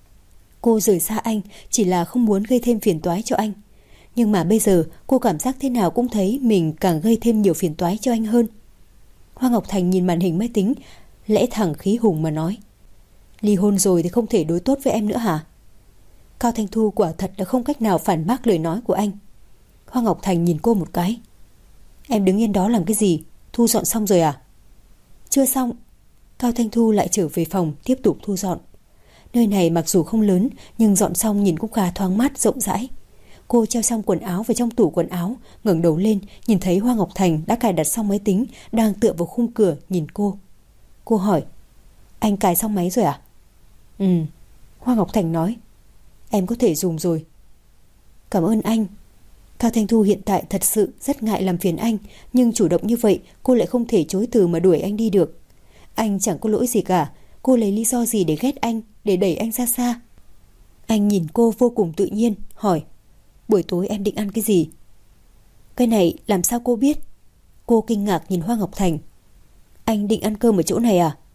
Cô rời xa anh chỉ là không muốn gây thêm phiền toái cho anh. Nhưng mà bây giờ cô cảm giác thế nào cũng thấy mình càng gây thêm nhiều phiền toái cho anh hơn. Hoa Ngọc Thành nhìn màn hình máy tính, lẽ thẳng khí hùng mà nói. Ly hôn rồi thì không thể đối tốt với em nữa hả? Cao Thanh Thu quả thật đã không cách nào phản bác lời nói của anh. Hoa Ngọc Thành nhìn cô một cái. Em đứng yên đó làm cái gì? Thu dọn xong rồi à? Chưa xong. Cao Thanh Thu lại trở về phòng tiếp tục thu dọn. Nơi này mặc dù không lớn, nhưng dọn xong nhìn cũng khá thoáng mát rộng rãi. Cô treo xong quần áo vào trong tủ quần áo, ngẩng đầu lên nhìn thấy Hoa Ngọc Thành đã cài đặt xong máy tính, đang tựa vào khung cửa nhìn cô. Cô hỏi, anh cài xong máy rồi à? Ừ, Hoa Ngọc Thành nói. Em có thể dùng rồi. Cảm ơn anh. Cao Thanh Thu hiện tại thật sự rất ngại làm phiền anh, nhưng chủ động như vậy cô lại không thể chối từ mà đuổi anh đi được. Anh chẳng có lỗi gì cả, cô lấy lý do gì để ghét anh, để đẩy anh ra xa? Anh nhìn cô vô cùng tự nhiên, hỏi, buổi tối em định ăn cái gì? Cái này làm sao cô biết? Cô kinh ngạc nhìn Hoa Ngọc Thành. Anh định ăn cơm ở chỗ này à?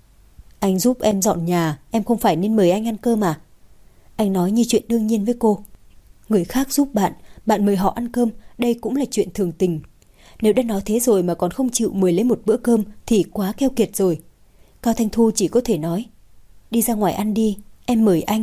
Anh giúp em dọn nhà, em không phải nên mời anh ăn cơm à? Anh nói như chuyện đương nhiên với cô. Người khác giúp bạn, bạn mời họ ăn cơm, đây cũng là chuyện thường tình. Nếu đã nói thế rồi mà còn không chịu mời lấy một bữa cơm thì quá keo kiệt rồi. Cao Thanh Thu chỉ có thể nói, đi ra ngoài ăn đi, em mời anh.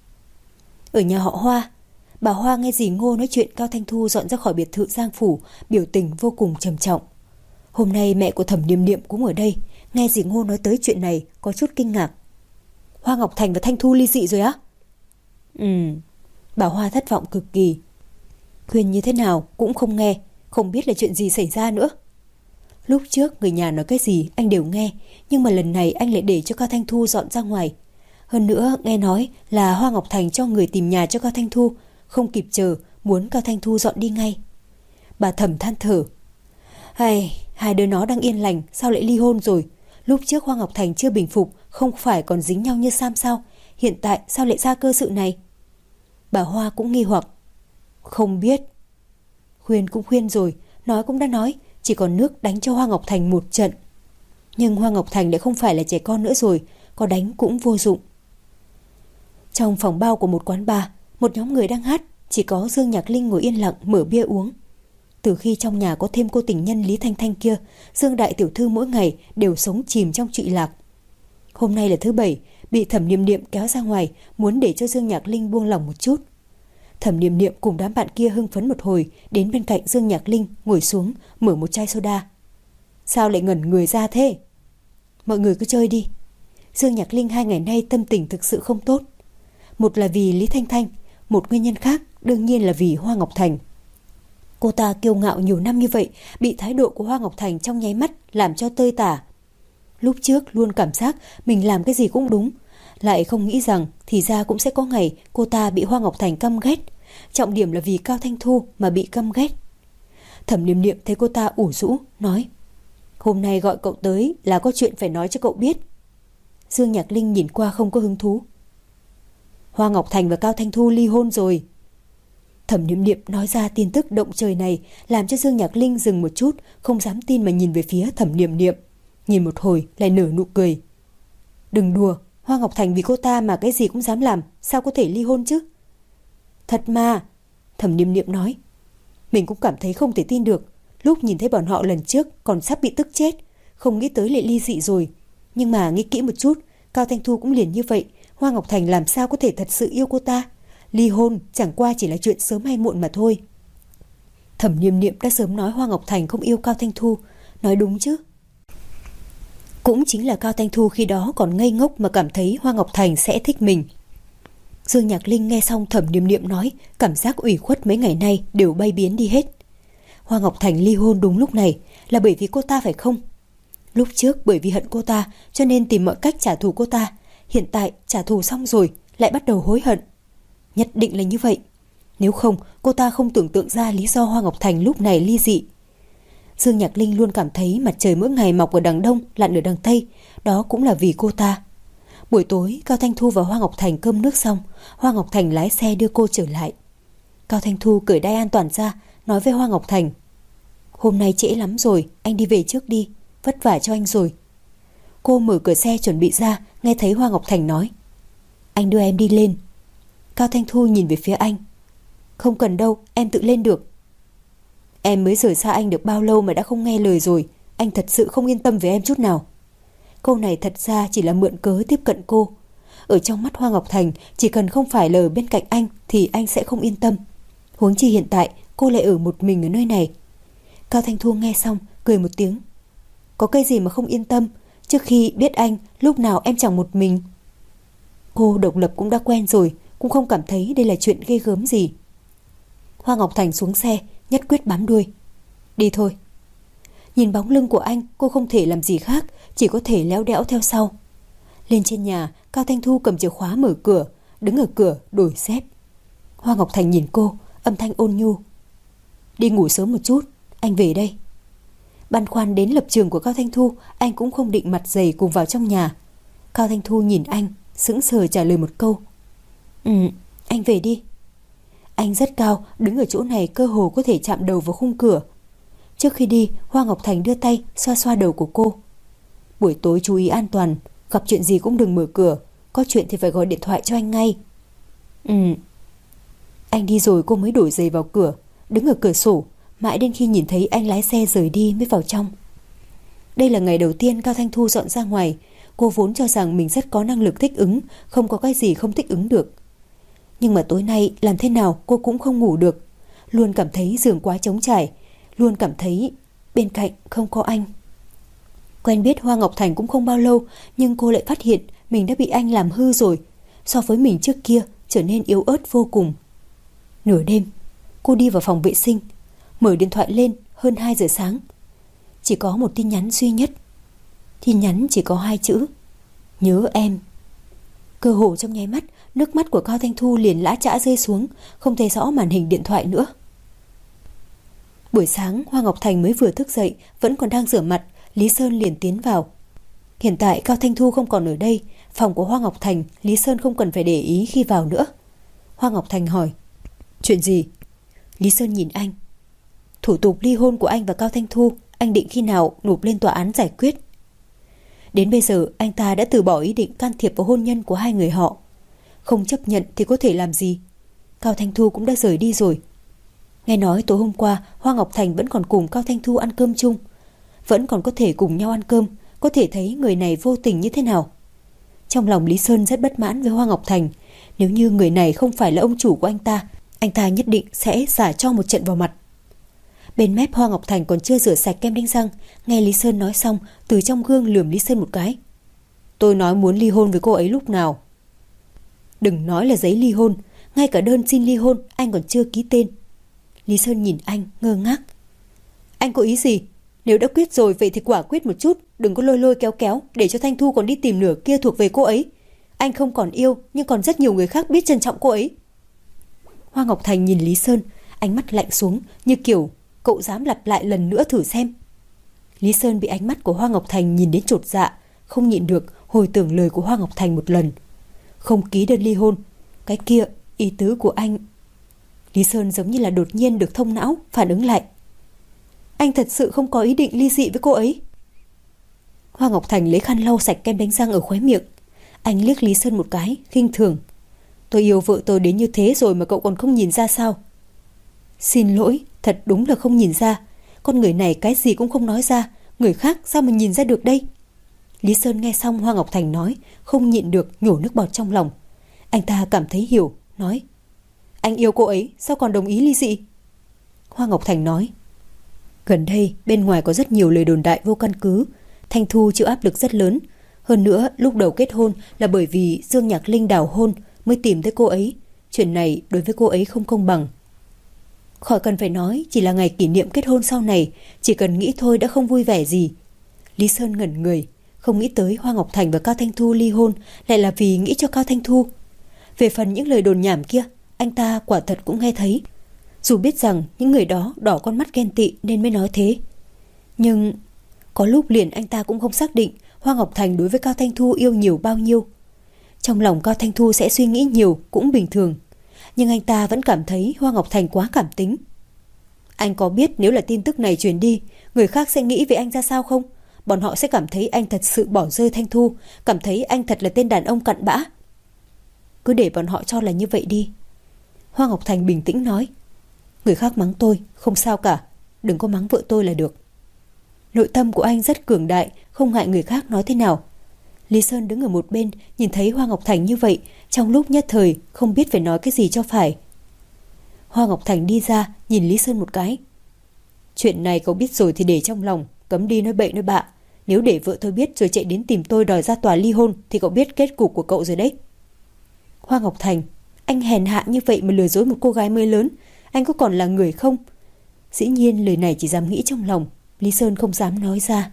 Ở nhà họ Hoa, bà Hoa nghe dì Ngô nói chuyện Cao Thanh Thu dọn ra khỏi biệt thự Giang Phủ, biểu tình vô cùng trầm trọng. Hôm nay mẹ của Thẩm Điềm Điềm cũng ở đây, nghe dì Ngô nói tới chuyện này có chút kinh ngạc. Hoa Ngọc Thành và Thanh Thu ly dị rồi á? Ừ, bà Hoa thất vọng cực kỳ. Khuyên như thế nào cũng không nghe, không biết là chuyện gì xảy ra nữa. Lúc trước người nhà nói cái gì anh đều nghe, nhưng mà lần này anh lại để cho Cao Thanh Thu dọn ra ngoài. Hơn nữa nghe nói là Hoa Ngọc Thành cho người tìm nhà cho Cao Thanh Thu, không kịp chờ muốn Cao Thanh Thu dọn đi ngay. Bà Thẩm than thở, hay hai đứa nó đang yên lành sao lại ly hôn rồi? Lúc trước Hoa Ngọc Thành chưa bình phục, không phải còn dính nhau như Sam sao? Hiện tại sao lại ra cơ sự này? Bà Hoa cũng nghi hoặc, không biết. Khuyên cũng khuyên rồi, nói cũng đã nói, chỉ còn nước đánh cho Hoa Ngọc Thành một trận. Nhưng Hoa Ngọc Thành lại không phải là trẻ con nữa rồi, có đánh cũng vô dụng. Trong phòng bao của một quán bar, một nhóm người đang hát, chỉ có Dương Nhạc Linh ngồi yên lặng mở bia uống. từ khi trong nhà có thêm cô tình nhân Lý Thanh Thanh kia, Dương đại tiểu thư mỗi ngày đều sống chìm trong trụy lạc. Hôm nay là thứ bảy, bị Thẩm Niệm Niệm kéo ra ngoài, muốn để cho Dương Nhạc Linh buông lòng một chút. Thẩm Niệm Niệm cùng đám bạn kia hưng phấn một hồi, đến bên cạnh Dương Nhạc Linh ngồi xuống, mở một chai soda. Sao lại ngẩn người ra thế? Mọi người cứ chơi đi. Dương Nhạc Linh hai ngày nay tâm tình thực sự không tốt. Một là vì Lý Thanh Thanh, một nguyên nhân khác đương nhiên là vì Hoa Ngọc Thành. Cô ta kiêu ngạo nhiều năm như vậy, bị thái độ của Hoa Ngọc Thành trong nháy mắt làm cho tơi tả. Lúc trước luôn cảm giác mình làm cái gì cũng đúng, lại không nghĩ rằng thì ra cũng sẽ có ngày cô ta bị Hoa Ngọc Thành căm ghét. Trọng điểm là vì Cao Thanh Thu mà bị căm ghét. Thẩm Niệm Niệm thấy cô ta ủ rũ, nói: Hôm nay gọi cậu tới là có chuyện phải nói cho cậu biết. Dương Nhạc Linh nhìn qua không có hứng thú. Hoa Ngọc Thành và Cao Thanh Thu ly hôn rồi. Thẩm Niệm Niệm nói ra tin tức động trời này, làm cho Dương Nhạc Linh dừng một chút, không dám tin mà nhìn về phía Thẩm Niệm Niệm. Nhìn một hồi lại nở nụ cười. Đừng đùa, Hoa Ngọc Thành vì cô ta mà cái gì cũng dám làm, sao có thể ly hôn chứ? Thật mà, Thẩm Niệm Niệm nói. Mình cũng cảm thấy không thể tin được. Lúc nhìn thấy bọn họ lần trước còn sắp bị tức chết, không nghĩ tới lại ly dị rồi. Nhưng mà nghĩ kỹ một chút, Cao Thanh Thu cũng liền như vậy, Hoa Ngọc Thành làm sao có thể thật sự yêu cô ta? Ly hôn chẳng qua chỉ là chuyện sớm hay muộn mà thôi. Thẩm Niệm Niệm đã sớm nói Hoa Ngọc Thành không yêu Cao Thanh Thu, nói đúng chứ. Cũng chính là Cao Thanh Thu khi đó còn ngây ngốc mà cảm thấy Hoa Ngọc Thành sẽ thích mình. Dương Nhạc Linh nghe xong Thẩm Niệm Niệm nói, cảm giác ủy khuất mấy ngày nay đều bay biến đi hết. Hoa Ngọc Thành ly hôn đúng lúc này là bởi vì cô ta phải không? Lúc trước bởi vì hận cô ta cho nên tìm mọi cách trả thù cô ta, hiện tại trả thù xong rồi lại bắt đầu hối hận. Nhất định là như vậy. Nếu không cô ta không tưởng tượng ra lý do Hoa Ngọc Thành lúc này ly dị. Dương Nhạc Linh luôn cảm thấy mặt trời mỗi ngày mọc ở đằng đông lặn ở đằng tây, đó cũng là vì cô ta. Buổi tối Cao Thanh Thu và Hoa Ngọc Thành cơm nước xong, Hoa Ngọc Thành lái xe đưa cô trở lại. Cao Thanh Thu cởi đai an toàn ra, nói với Hoa Ngọc Thành: Hôm nay trễ lắm rồi, anh đi về trước đi, vất vả cho anh rồi. Cô mở cửa xe chuẩn bị ra, nghe thấy Hoa Ngọc Thành nói: Anh đưa em đi lên. Cao Thanh Thu nhìn về phía anh: Không cần đâu, em tự lên được. Em mới rời xa anh được bao lâu mà đã không nghe lời rồi, anh thật sự không yên tâm về em chút nào. Câu này thật ra chỉ là mượn cớ tiếp cận cô. Ở trong mắt Hoa Ngọc Thành, chỉ cần không phải là ở bên cạnh anh thì anh sẽ không yên tâm. Huống chi hiện tại cô lại ở một mình ở nơi này. Cao Thanh Thu nghe xong cười một tiếng: Có cái gì mà không yên tâm, trước khi biết anh lúc nào em chẳng một mình. Cô độc lập cũng đã quen rồi, cũng không cảm thấy đây là chuyện ghê gớm gì. Hoa Ngọc Thành xuống xe, nhất quyết bám đuôi: Đi thôi. Nhìn bóng lưng của anh, cô không thể làm gì khác, chỉ có thể léo đẽo theo sau. Lên trên nhà, Cao Thanh Thu cầm chìa khóa mở cửa, đứng ở cửa đổi dép. Hoa Ngọc Thành nhìn cô, âm thanh ôn nhu: Đi ngủ sớm một chút, anh về đây. Băn khoăn đến lập trường của Cao Thanh Thu, anh cũng không định mặt dày cùng vào trong nhà. Cao Thanh Thu nhìn anh, sững sờ trả lời một câu: Ừ, anh về đi. Anh rất cao, đứng ở chỗ này cơ hồ có thể chạm đầu vào khung cửa. Trước khi đi, Hoa Ngọc Thành đưa tay xoa xoa đầu của cô: Buổi tối chú ý an toàn, gặp chuyện gì cũng đừng mở cửa, có chuyện thì phải gọi điện thoại cho anh ngay. Ừ. Anh đi rồi cô mới đổi giày vào cửa, đứng ở cửa sổ, mãi đến khi nhìn thấy anh lái xe rời đi mới vào trong. Đây là ngày đầu tiên Cao Thanh Thu dọn ra ngoài. Cô vốn cho rằng mình rất có năng lực thích ứng, không có cái gì không thích ứng được. Nhưng mà tối nay làm thế nào cô cũng không ngủ được. Luôn cảm thấy giường quá trống trải, luôn cảm thấy bên cạnh không có anh. Quen biết Hoa Ngọc Thành cũng không bao lâu, nhưng cô lại phát hiện mình đã bị anh làm hư rồi. So với mình trước kia trở nên yếu ớt vô cùng. Nửa đêm, cô đi vào phòng vệ sinh, mở điện thoại lên hơn hai giờ sáng. Chỉ có một tin nhắn duy nhất. Tin nhắn chỉ có hai chữ: Nhớ em. Cơ hồ trong nháy mắt, nước mắt của Cao Thanh Thu liền lã chã rơi xuống, không thấy rõ màn hình điện thoại nữa. Buổi sáng Hoa Ngọc Thành mới vừa thức dậy, vẫn còn đang rửa mặt, Lý Sơn liền tiến vào. Hiện tại Cao Thanh Thu không còn ở đây, phòng của Hoa Ngọc Thành Lý Sơn không cần phải để ý khi vào nữa. Hoa Ngọc Thành hỏi: Chuyện gì? Lý Sơn nhìn anh: Thủ tục ly hôn của anh và Cao Thanh Thu, anh định khi nào nộp lên tòa án giải quyết? Đến bây giờ anh ta đã từ bỏ ý định can thiệp vào hôn nhân của hai người họ. Không chấp nhận thì có thể làm gì? Cao Thanh Thu cũng đã rời đi rồi. Nghe nói tối hôm qua Hoa Ngọc Thành vẫn còn cùng Cao Thanh Thu ăn cơm chung, vẫn còn có thể cùng nhau ăn cơm, có thể thấy người này vô tình như thế nào. Trong lòng Lý Sơn rất bất mãn với Hoa Ngọc Thành. Nếu như người này không phải là ông chủ của anh ta, anh ta nhất định sẽ xả cho một trận vào mặt. Bên mép Hoa Ngọc Thành còn chưa rửa sạch kem đánh răng, nghe Lý Sơn nói xong, từ trong gương lườm Lý Sơn một cái. Tôi nói muốn ly hôn với cô ấy lúc nào? Đừng nói là giấy ly hôn, ngay cả đơn xin ly hôn anh còn chưa ký tên. Lý Sơn nhìn anh ngơ ngác. Anh có ý gì? Nếu đã quyết rồi vậy thì quả quyết một chút, đừng có lôi lôi kéo kéo để cho Thanh Thu còn đi tìm nửa kia thuộc về cô ấy. Anh không còn yêu, nhưng còn rất nhiều người khác biết trân trọng cô ấy. Hoa Ngọc Thành nhìn Lý Sơn, ánh mắt lạnh xuống, như kiểu cậu dám lặp lại lần nữa thử xem. Lý Sơn bị ánh mắt của Hoa Ngọc Thành nhìn đến chột dạ, không nhịn được hồi tưởng lời của Hoa Ngọc Thành một lần. Không ký đơn ly hôn, cái kia ý tứ của anh. Lý Sơn giống như là đột nhiên được thông não, phản ứng lại. Anh thật sự không có ý định ly dị với cô ấy. Hoa Ngọc Thành lấy khăn lau sạch kem đánh răng ở khóe miệng. Anh liếc Lý Sơn một cái, khinh thường. Tôi yêu vợ tôi đến như thế rồi mà cậu còn không nhìn ra sao? Xin lỗi, thật đúng là không nhìn ra. Con người này cái gì cũng không nói ra, người khác sao mà nhìn ra được đây? Lý Sơn nghe xong Hoa Ngọc Thành nói, không nhịn được nhổ nước bọt trong lòng. Anh ta cảm thấy hiểu, nói. Anh yêu cô ấy, sao còn đồng ý ly dị? Hoa Ngọc Thành nói. Gần đây, bên ngoài có rất nhiều lời đồn đại vô căn cứ. Thanh Thu chịu áp lực rất lớn. Hơn nữa, lúc đầu kết hôn là bởi vì Dương Nhạc Linh đào hôn mới tìm tới cô ấy. Chuyện này đối với cô ấy không công bằng. Khỏi cần phải nói, chỉ là ngày kỷ niệm kết hôn sau này, chỉ cần nghĩ thôi đã không vui vẻ gì. Lý Sơn ngẩn người, không nghĩ tới Hoa Ngọc Thành và Cao Thanh Thu ly hôn lại là vì nghĩ cho Cao Thanh Thu. Về phần những lời đồn nhảm kia, anh ta quả thật cũng nghe thấy. Dù biết rằng những người đó đỏ con mắt ghen tị nên mới nói thế. Nhưng có lúc liền anh ta cũng không xác định Hoa Ngọc Thành đối với Cao Thanh Thu yêu nhiều bao nhiêu. Trong lòng Cao Thanh Thu sẽ suy nghĩ nhiều cũng bình thường, nhưng anh ta vẫn cảm thấy Hoa Ngọc Thành quá cảm tính. Anh có biết nếu là tin tức này truyền đi, người khác sẽ nghĩ về anh ra sao không? Bọn họ sẽ cảm thấy anh thật sự bỏ rơi Thanh Thu, cảm thấy anh thật là tên đàn ông cặn bã. Cứ để bọn họ cho là như vậy đi. Hoa Ngọc Thành bình tĩnh nói. Người khác mắng tôi, không sao cả, đừng có mắng vợ tôi là được. Nội tâm của anh rất cường đại, không ngại người khác nói thế nào. Lý Sơn đứng ở một bên, nhìn thấy Hoa Ngọc Thành như vậy, trong lúc nhất thời không biết phải nói cái gì cho phải. Hoa Ngọc Thành đi ra, nhìn Lý Sơn một cái. Chuyện này cậu biết rồi thì để trong lòng, cấm đi nói bậy nói bạ. Nếu để vợ tôi biết rồi chạy đến tìm tôi đòi ra tòa ly hôn thì cậu biết kết cục của cậu rồi đấy. Hoa Ngọc Thành, anh hèn hạ như vậy mà lừa dối một cô gái mới lớn, anh có còn là người không? Dĩ nhiên lời này chỉ dám nghĩ trong lòng, Lý Sơn không dám nói ra.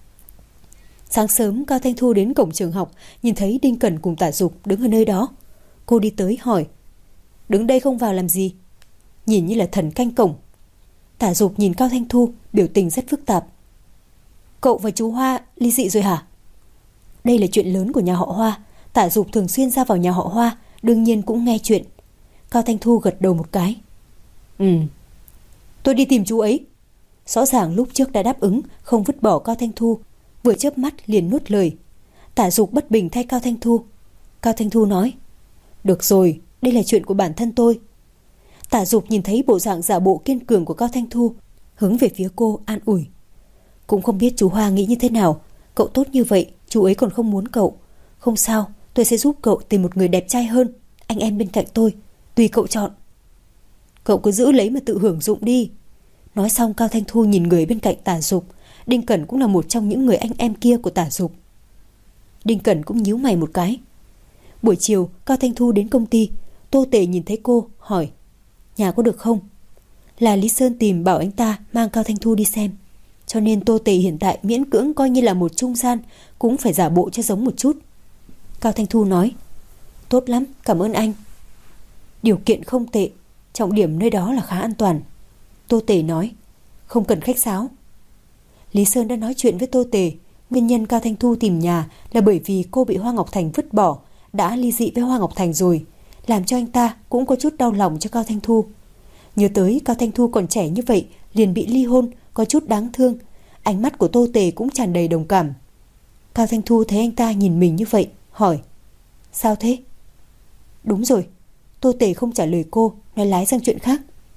Sáng sớm Cao Thanh Thu đến cổng trường học, nhìn thấy Đinh Cẩn cùng Tả Dục đứng ở nơi đó. Cô đi tới hỏi, đứng đây không vào làm gì? Nhìn như là thần canh cổng. Tả Dục nhìn Cao Thanh Thu, biểu tình rất phức tạp. Cậu và chú Hoa ly dị rồi hả? Đây là chuyện lớn của nhà họ Hoa, Tả Dục thường xuyên ra vào nhà họ Hoa, đương nhiên cũng nghe chuyện. Cao Thanh Thu gật đầu một cái. Ừ, tôi đi tìm chú ấy. Rõ ràng lúc trước đã đáp ứng, không vứt bỏ Cao Thanh Thu, vừa chớp mắt liền nuốt lời. Tả Dục bất bình thay Cao Thanh Thu. Cao Thanh Thu nói, được rồi, đây là chuyện của bản thân tôi. Tả Dục nhìn thấy bộ dạng giả bộ kiên cường của Cao Thanh Thu, hướng về phía cô an ủi. Cũng không biết chú Hoa nghĩ như thế nào, cậu tốt như vậy, chú ấy còn không muốn cậu. Không sao, tôi sẽ giúp cậu tìm một người đẹp trai hơn, anh em bên cạnh tôi, tùy cậu chọn. Cậu cứ giữ lấy mà tự hưởng dụng đi. Nói xong Cao Thanh Thu nhìn người bên cạnh Tả Dục. Đinh Cẩn cũng là một trong những người anh em kia của Tả Dục. Đinh Cẩn cũng nhíu mày một cái. Buổi chiều Cao Thanh Thu đến công ty, Tô Tề nhìn thấy cô hỏi, nhà có được không? Là Lý Sơn tìm bảo anh ta mang Cao Thanh Thu đi xem, cho nên Tô Tề hiện tại miễn cưỡng coi như là một trung gian, cũng phải giả bộ cho giống một chút. Cao Thanh Thu nói, tốt lắm, cảm ơn anh. Điều kiện không tệ, trọng điểm nơi đó là khá an toàn. Tô Tề nói, không cần khách sáo. Lý Sơn đã nói chuyện với Tô Tề, nguyên nhân Cao Thanh Thu tìm nhà là bởi vì cô bị Hoa Ngọc Thành vứt bỏ, đã ly dị với Hoa Ngọc Thành rồi, làm cho anh ta cũng có chút đau lòng cho Cao Thanh Thu. Nhớ tới Cao Thanh Thu còn trẻ như vậy liền bị ly hôn, có chút đáng thương. Ánh mắt của Tô Tề cũng tràn đầy đồng cảm. Cao Thanh Thu thấy anh ta nhìn mình như vậy, hỏi, sao thế? Đúng rồi. Tô Tề không trả lời cô, nói lái sang chuyện khác.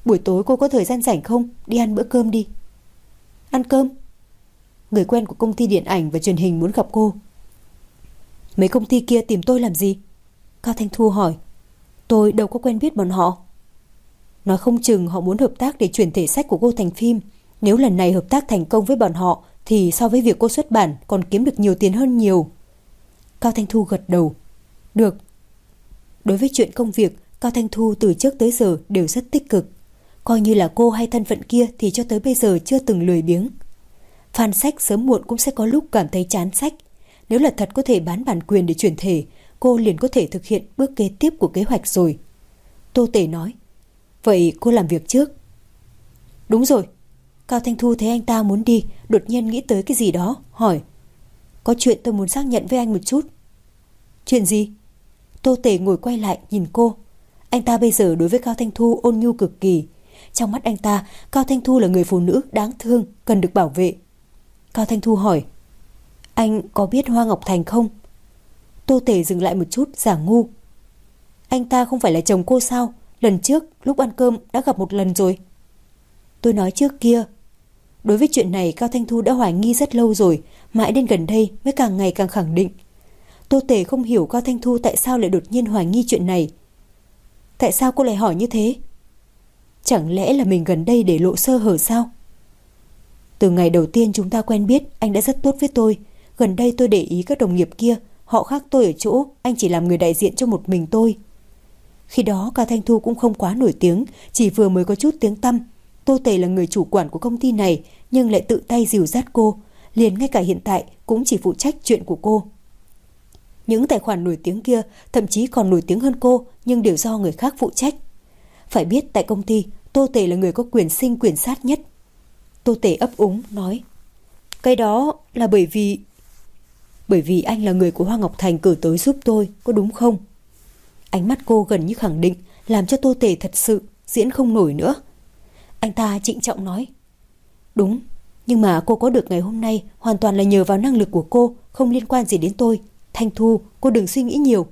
Buổi tối cô có thời gian rảnh không? Đi ăn bữa cơm đi. Ăn cơm? Người quen của công ty điện ảnh và truyền hình muốn gặp cô. Mấy công ty kia tìm tôi làm gì? Cao Thanh Thu hỏi. Tôi đâu có quen biết bọn họ. Nói không chừng họ muốn hợp tác để chuyển thể sách của cô thành phim. Nếu lần này hợp tác thành công với bọn họ thì so với việc cô xuất bản còn kiếm được nhiều tiền hơn nhiều. Cao Thanh Thu gật đầu. Được. Đối với chuyện công việc, Cao Thanh Thu từ trước tới giờ đều rất tích cực. Coi như là cô hay thân phận kia thì cho tới bây giờ chưa từng lười biếng. Fan sách sớm muộn cũng sẽ có lúc cảm thấy chán sách. Nếu là thật có thể bán bản quyền để chuyển thể, cô liền có thể thực hiện bước kế tiếp của kế hoạch rồi. Tô Tể nói. Vậy cô làm việc trước. Đúng rồi. Cao Thanh Thu thấy anh ta muốn đi, đột nhiên nghĩ tới cái gì đó, hỏi. Có chuyện tôi muốn xác nhận với anh một chút. Chuyện gì? Tô Tể ngồi quay lại nhìn cô. Anh ta bây giờ đối với Cao Thanh Thu ôn nhu cực kỳ. Trong mắt anh ta, Cao Thanh Thu là người phụ nữ đáng thương, cần được bảo vệ. Cao Thanh Thu hỏi. Anh có biết Hoa Ngọc Thành không? Tô Tể dừng lại một chút, giả ngu. Anh ta không phải là chồng cô sao? Lần trước, lúc ăn cơm đã gặp một lần rồi. Tôi nói trước kia. Đối với chuyện này Cao Thanh Thu đã hoài nghi rất lâu rồi, mãi đến gần đây mới càng ngày càng khẳng định. Tô Tể không hiểu Cao Thanh Thu tại sao lại đột nhiên hoài nghi chuyện này. Tại sao cô lại hỏi như thế? Chẳng lẽ là mình gần đây để lộ sơ hở sao? Từ ngày đầu tiên chúng ta quen biết, anh đã rất tốt với tôi. Gần đây tôi để ý các đồng nghiệp kia, họ khác tôi ở chỗ anh chỉ làm người đại diện cho một mình tôi. Khi đó Cao Thanh Thu cũng không quá nổi tiếng, chỉ vừa mới có chút tiếng tăm. Tô Tể là người chủ quản của công ty này, nhưng lại tự tay dìu dắt cô, liền ngay cả hiện tại cũng chỉ phụ trách chuyện của cô. Những tài khoản nổi tiếng kia thậm chí còn nổi tiếng hơn cô, nhưng đều do người khác phụ trách. Phải biết tại công ty, Tô Tể là người có quyền sinh quyền sát nhất. Tô Tể ấp úng nói. Cái đó là bởi vì... Bởi vì anh là người của Hoa Ngọc Thành cử tới giúp tôi, có đúng không? Ánh mắt cô gần như khẳng định, làm cho Tô Tể thật sự diễn không nổi nữa. Anh ta trịnh trọng nói. Đúng, nhưng mà cô có được ngày hôm nay hoàn toàn là nhờ vào năng lực của cô, không liên quan gì đến tôi. Thanh Thu, cô đừng suy nghĩ nhiều.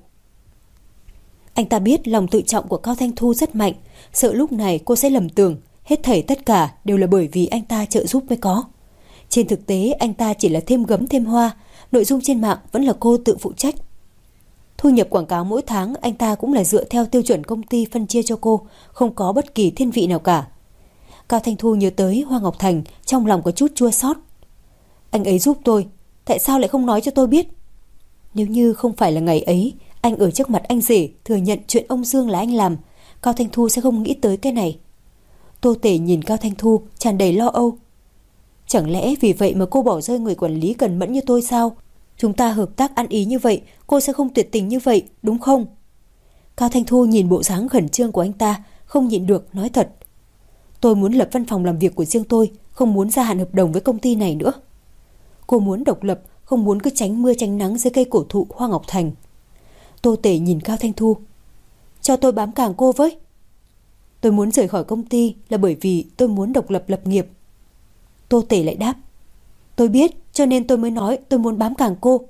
Anh ta biết lòng tự trọng của Cao Thanh Thu rất mạnh, sợ lúc này cô sẽ lầm tưởng hết thảy tất cả đều là bởi vì anh ta trợ giúp mới có. Trên thực tế anh ta chỉ là thêm gấm thêm hoa, nội dung trên mạng vẫn là cô tự phụ trách. Thu nhập quảng cáo mỗi tháng anh ta cũng là dựa theo tiêu chuẩn công ty phân chia cho cô, không có bất kỳ thiên vị nào cả. Cao Thanh Thu nhớ tới Hoa Ngọc Thành, trong lòng có chút chua xót. Anh ấy giúp tôi, tại sao lại không nói cho tôi biết? Nếu như không phải là ngày ấy, anh ở trước mặt anh rể thừa nhận chuyện ông Dương là anh làm, Cao Thanh Thu sẽ không nghĩ tới cái này. Tô Tể nhìn Cao Thanh Thu tràn đầy lo âu. Chẳng lẽ vì vậy mà cô bỏ rơi người quản lý cần mẫn như tôi sao? Chúng ta hợp tác ăn ý như vậy, cô sẽ không tuyệt tình như vậy, đúng không? Cao Thanh Thu nhìn bộ dáng khẩn trương của anh ta, không nhịn được nói thật. Tôi muốn lập văn phòng làm việc của riêng tôi, không muốn gia hạn hợp đồng với công ty này nữa. Cô muốn độc lập, không muốn cứ tránh mưa tránh nắng dưới cây cổ thụ Hoa Ngọc Thành. Tô Tể nhìn Cao Thanh Thu. Cho tôi bám càng cô với. Tôi muốn rời khỏi công ty là bởi vì tôi muốn độc lập lập nghiệp. Tô Tể lại đáp. Tôi biết, cho nên tôi mới nói tôi muốn bám càng cô.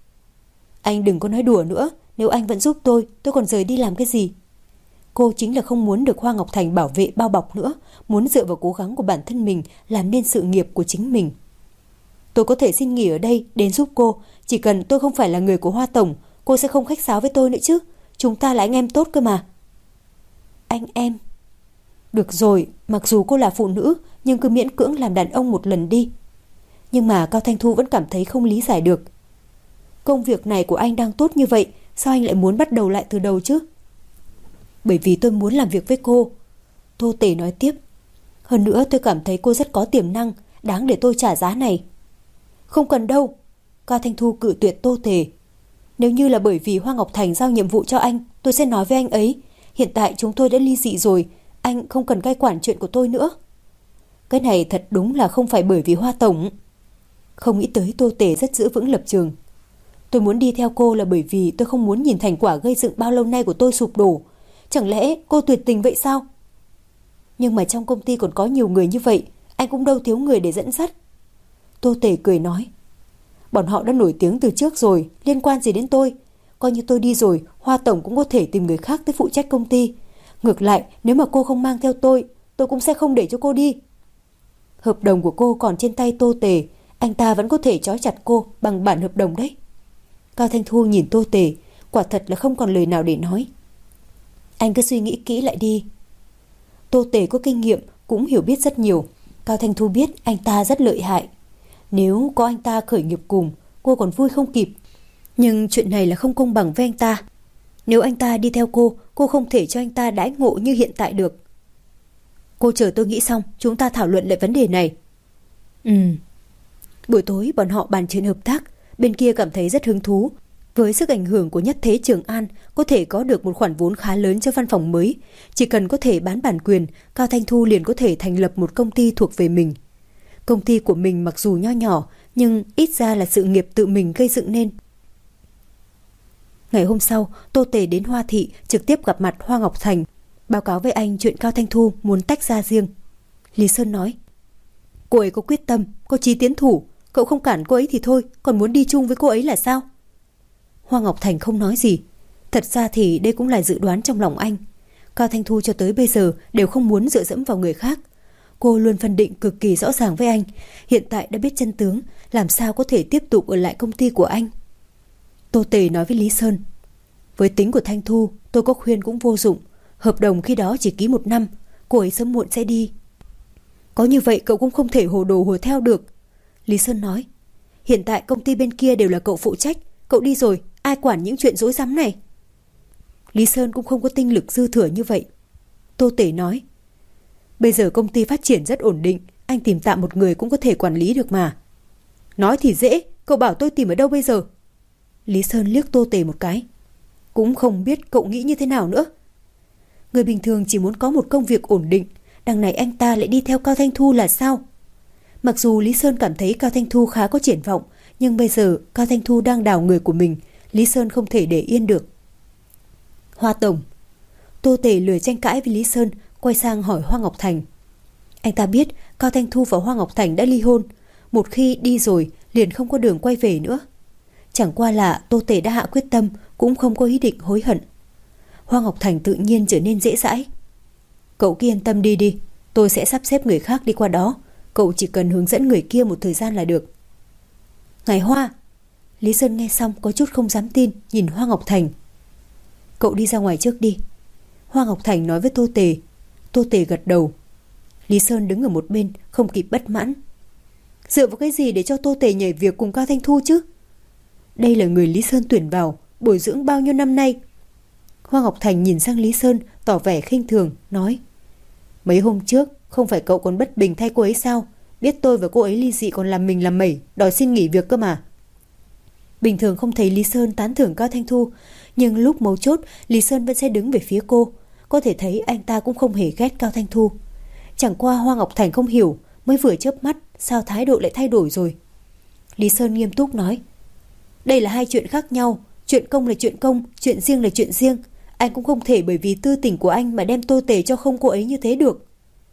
Anh đừng có nói đùa nữa, nếu anh vẫn giúp tôi, tôi còn rời đi làm cái gì? Cô chính là không muốn được Hoa Ngọc Thành bảo vệ bao bọc nữa, muốn dựa vào cố gắng của bản thân mình làm nên sự nghiệp của chính mình. Tôi có thể xin nghỉ ở đây đến giúp cô, chỉ cần tôi không phải là người của Hoa Tổng, cô sẽ không khách sáo với tôi nữa chứ, chúng ta là anh em tốt cơ mà. Anh em? Được rồi, mặc dù cô là phụ nữ, nhưng cứ miễn cưỡng làm đàn ông một lần đi. Nhưng mà Cao Thanh Thu vẫn cảm thấy không lý giải được. Công việc này của anh đang tốt như vậy, sao anh lại muốn bắt đầu lại từ đầu chứ? Bởi vì tôi muốn làm việc với cô. Tô Tể nói tiếp. Hơn nữa tôi cảm thấy cô rất có tiềm năng, đáng để tôi trả giá này. Không cần đâu. Cao Thanh Thu cự tuyệt Tô Tể. Nếu như là bởi vì Hoa Ngọc Thành giao nhiệm vụ cho anh, tôi sẽ nói với anh ấy. Hiện tại chúng tôi đã ly dị rồi, anh không cần cai quản chuyện của tôi nữa. Cái này thật đúng là không phải bởi vì Hoa Tổng. Không nghĩ tới Tô Tể rất giữ vững lập trường. Tôi muốn đi theo cô là bởi vì tôi không muốn nhìn thành quả gây dựng bao lâu nay của tôi sụp đổ. Chẳng lẽ cô tuyệt tình vậy sao? Nhưng mà trong công ty còn có nhiều người như vậy, anh cũng đâu thiếu người để dẫn dắt. Tô Tể cười nói. Bọn họ đã nổi tiếng từ trước rồi, liên quan gì đến tôi? Coi như tôi đi rồi, Hoa Tổng cũng có thể tìm người khác tới phụ trách công ty. Ngược lại, nếu mà cô không mang theo tôi, tôi cũng sẽ không để cho cô đi. Hợp đồng của cô còn trên tay Tô Tề, anh ta vẫn có thể trói chặt cô bằng bản hợp đồng đấy. Cao Thanh Thu nhìn Tô Tề, quả thật là không còn lời nào để nói. Anh cứ suy nghĩ kỹ lại đi. Tô Tề có kinh nghiệm, cũng hiểu biết rất nhiều. Cao Thanh Thu biết anh ta rất lợi hại. Nếu có anh ta khởi nghiệp cùng, cô còn vui không kịp. Nhưng chuyện này là không công bằng với anh ta. Nếu anh ta đi theo cô, cô không thể cho anh ta đãi ngộ như hiện tại được. Cô chờ tôi nghĩ xong, chúng ta thảo luận lại vấn đề này. Ừ. Buổi tối bọn họ bàn chuyện hợp tác. Bên kia cảm thấy rất hứng thú. Với sức ảnh hưởng của Nhất Thế Trường An, có thể có được một khoản vốn khá lớn cho văn phòng mới. Chỉ cần có thể bán bản quyền, Cao Thanh Thu liền có thể thành lập một công ty thuộc về mình. Công ty của mình mặc dù nho nhỏ, nhưng ít ra là sự nghiệp tự mình gây dựng nên. Ngày hôm sau, Tô Tề đến Hoa Thị trực tiếp gặp mặt Hoa Ngọc Thành, báo cáo với anh chuyện Cao Thanh Thu muốn tách ra riêng. Lý Sơn nói, cô ấy có quyết tâm, có chí tiến thủ, cậu không cản cô ấy thì thôi, còn muốn đi chung với cô ấy là sao? Hoa Ngọc Thành không nói gì. Thật ra thì đây cũng là dự đoán trong lòng anh. Cao Thanh Thu cho tới bây giờ đều không muốn dựa dẫm vào người khác. Cô luôn phân định cực kỳ rõ ràng với anh. Hiện tại đã biết chân tướng, làm sao có thể tiếp tục ở lại công ty của anh? Tô Tề nói với Lý Sơn, với tính của Thanh Thu, tôi có khuyên cũng vô dụng. Hợp đồng khi đó chỉ ký một năm, cô ấy sớm muộn sẽ đi. Có như vậy cậu cũng không thể hồ đồ hồ theo được. Lý Sơn nói, hiện tại công ty bên kia đều là cậu phụ trách. Cậu đi rồi, ai quản những chuyện rối rắm này? Lý Sơn cũng không có tinh lực dư thừa như vậy. Tô Tể nói, bây giờ công ty phát triển rất ổn định, anh tìm tạm một người cũng có thể quản lý được mà. Nói thì dễ, cậu bảo tôi tìm ở đâu bây giờ? Lý Sơn liếc Tô Tề một cái. Cũng không biết cậu nghĩ như thế nào nữa. Người bình thường chỉ muốn có một công việc ổn định, đằng này anh ta lại đi theo Cao Thanh Thu là sao? Mặc dù Lý Sơn cảm thấy Cao Thanh Thu khá có triển vọng, nhưng bây giờ Cao Thanh Thu đang đào người của mình, Lý Sơn không thể để yên được. Hoa Tổng. Tô Tề lười tranh cãi với Lý Sơn, quay sang hỏi Hoa Ngọc Thành. Anh ta biết Cao Thanh Thu và Hoa Ngọc Thành đã ly hôn, một khi đi rồi liền không có đường quay về nữa. Chẳng qua là Tô Tề đã hạ quyết tâm, cũng không có ý định hối hận. Hoa Ngọc Thành tự nhiên trở nên dễ dãi. Cậu cứ yên tâm đi đi, tôi sẽ sắp xếp người khác đi qua đó, cậu chỉ cần hướng dẫn người kia một thời gian là được. Ngài Hoa. Lý Sơn nghe xong có chút không dám tin, nhìn Hoa Ngọc Thành. Cậu đi ra ngoài trước đi. Hoa Ngọc Thành nói với Tô Tề. Tô Tề gật đầu. Lý Sơn đứng ở một bên, không kịp bất mãn. Dựa vào cái gì để cho Tô Tề nhảy việc cùng Cao Thanh Thu chứ? Đây là người Lý Sơn tuyển vào, bồi dưỡng bao nhiêu năm nay. Hoa Ngọc Thành nhìn sang Lý Sơn, tỏ vẻ khinh thường, nói. Mấy hôm trước, không phải cậu còn bất bình thay cô ấy sao? Biết tôi và cô ấy ly dị còn làm mình làm mẩy, đòi xin nghỉ việc cơ mà. Bình thường không thấy Lý Sơn tán thưởng Cao Thanh Thu, nhưng lúc mấu chốt, Lý Sơn vẫn sẽ đứng về phía cô. Có thể thấy anh ta cũng không hề ghét Cao Thanh Thu. Chẳng qua Hoa Ngọc Thành không hiểu, mới vừa chớp mắt, sao thái độ lại thay đổi rồi. Lý Sơn nghiêm túc nói. Đây là hai chuyện khác nhau, chuyện công là chuyện công, chuyện riêng là chuyện riêng. Anh cũng không thể bởi vì tư tình của anh mà đem Tô Tề cho không cô ấy như thế được.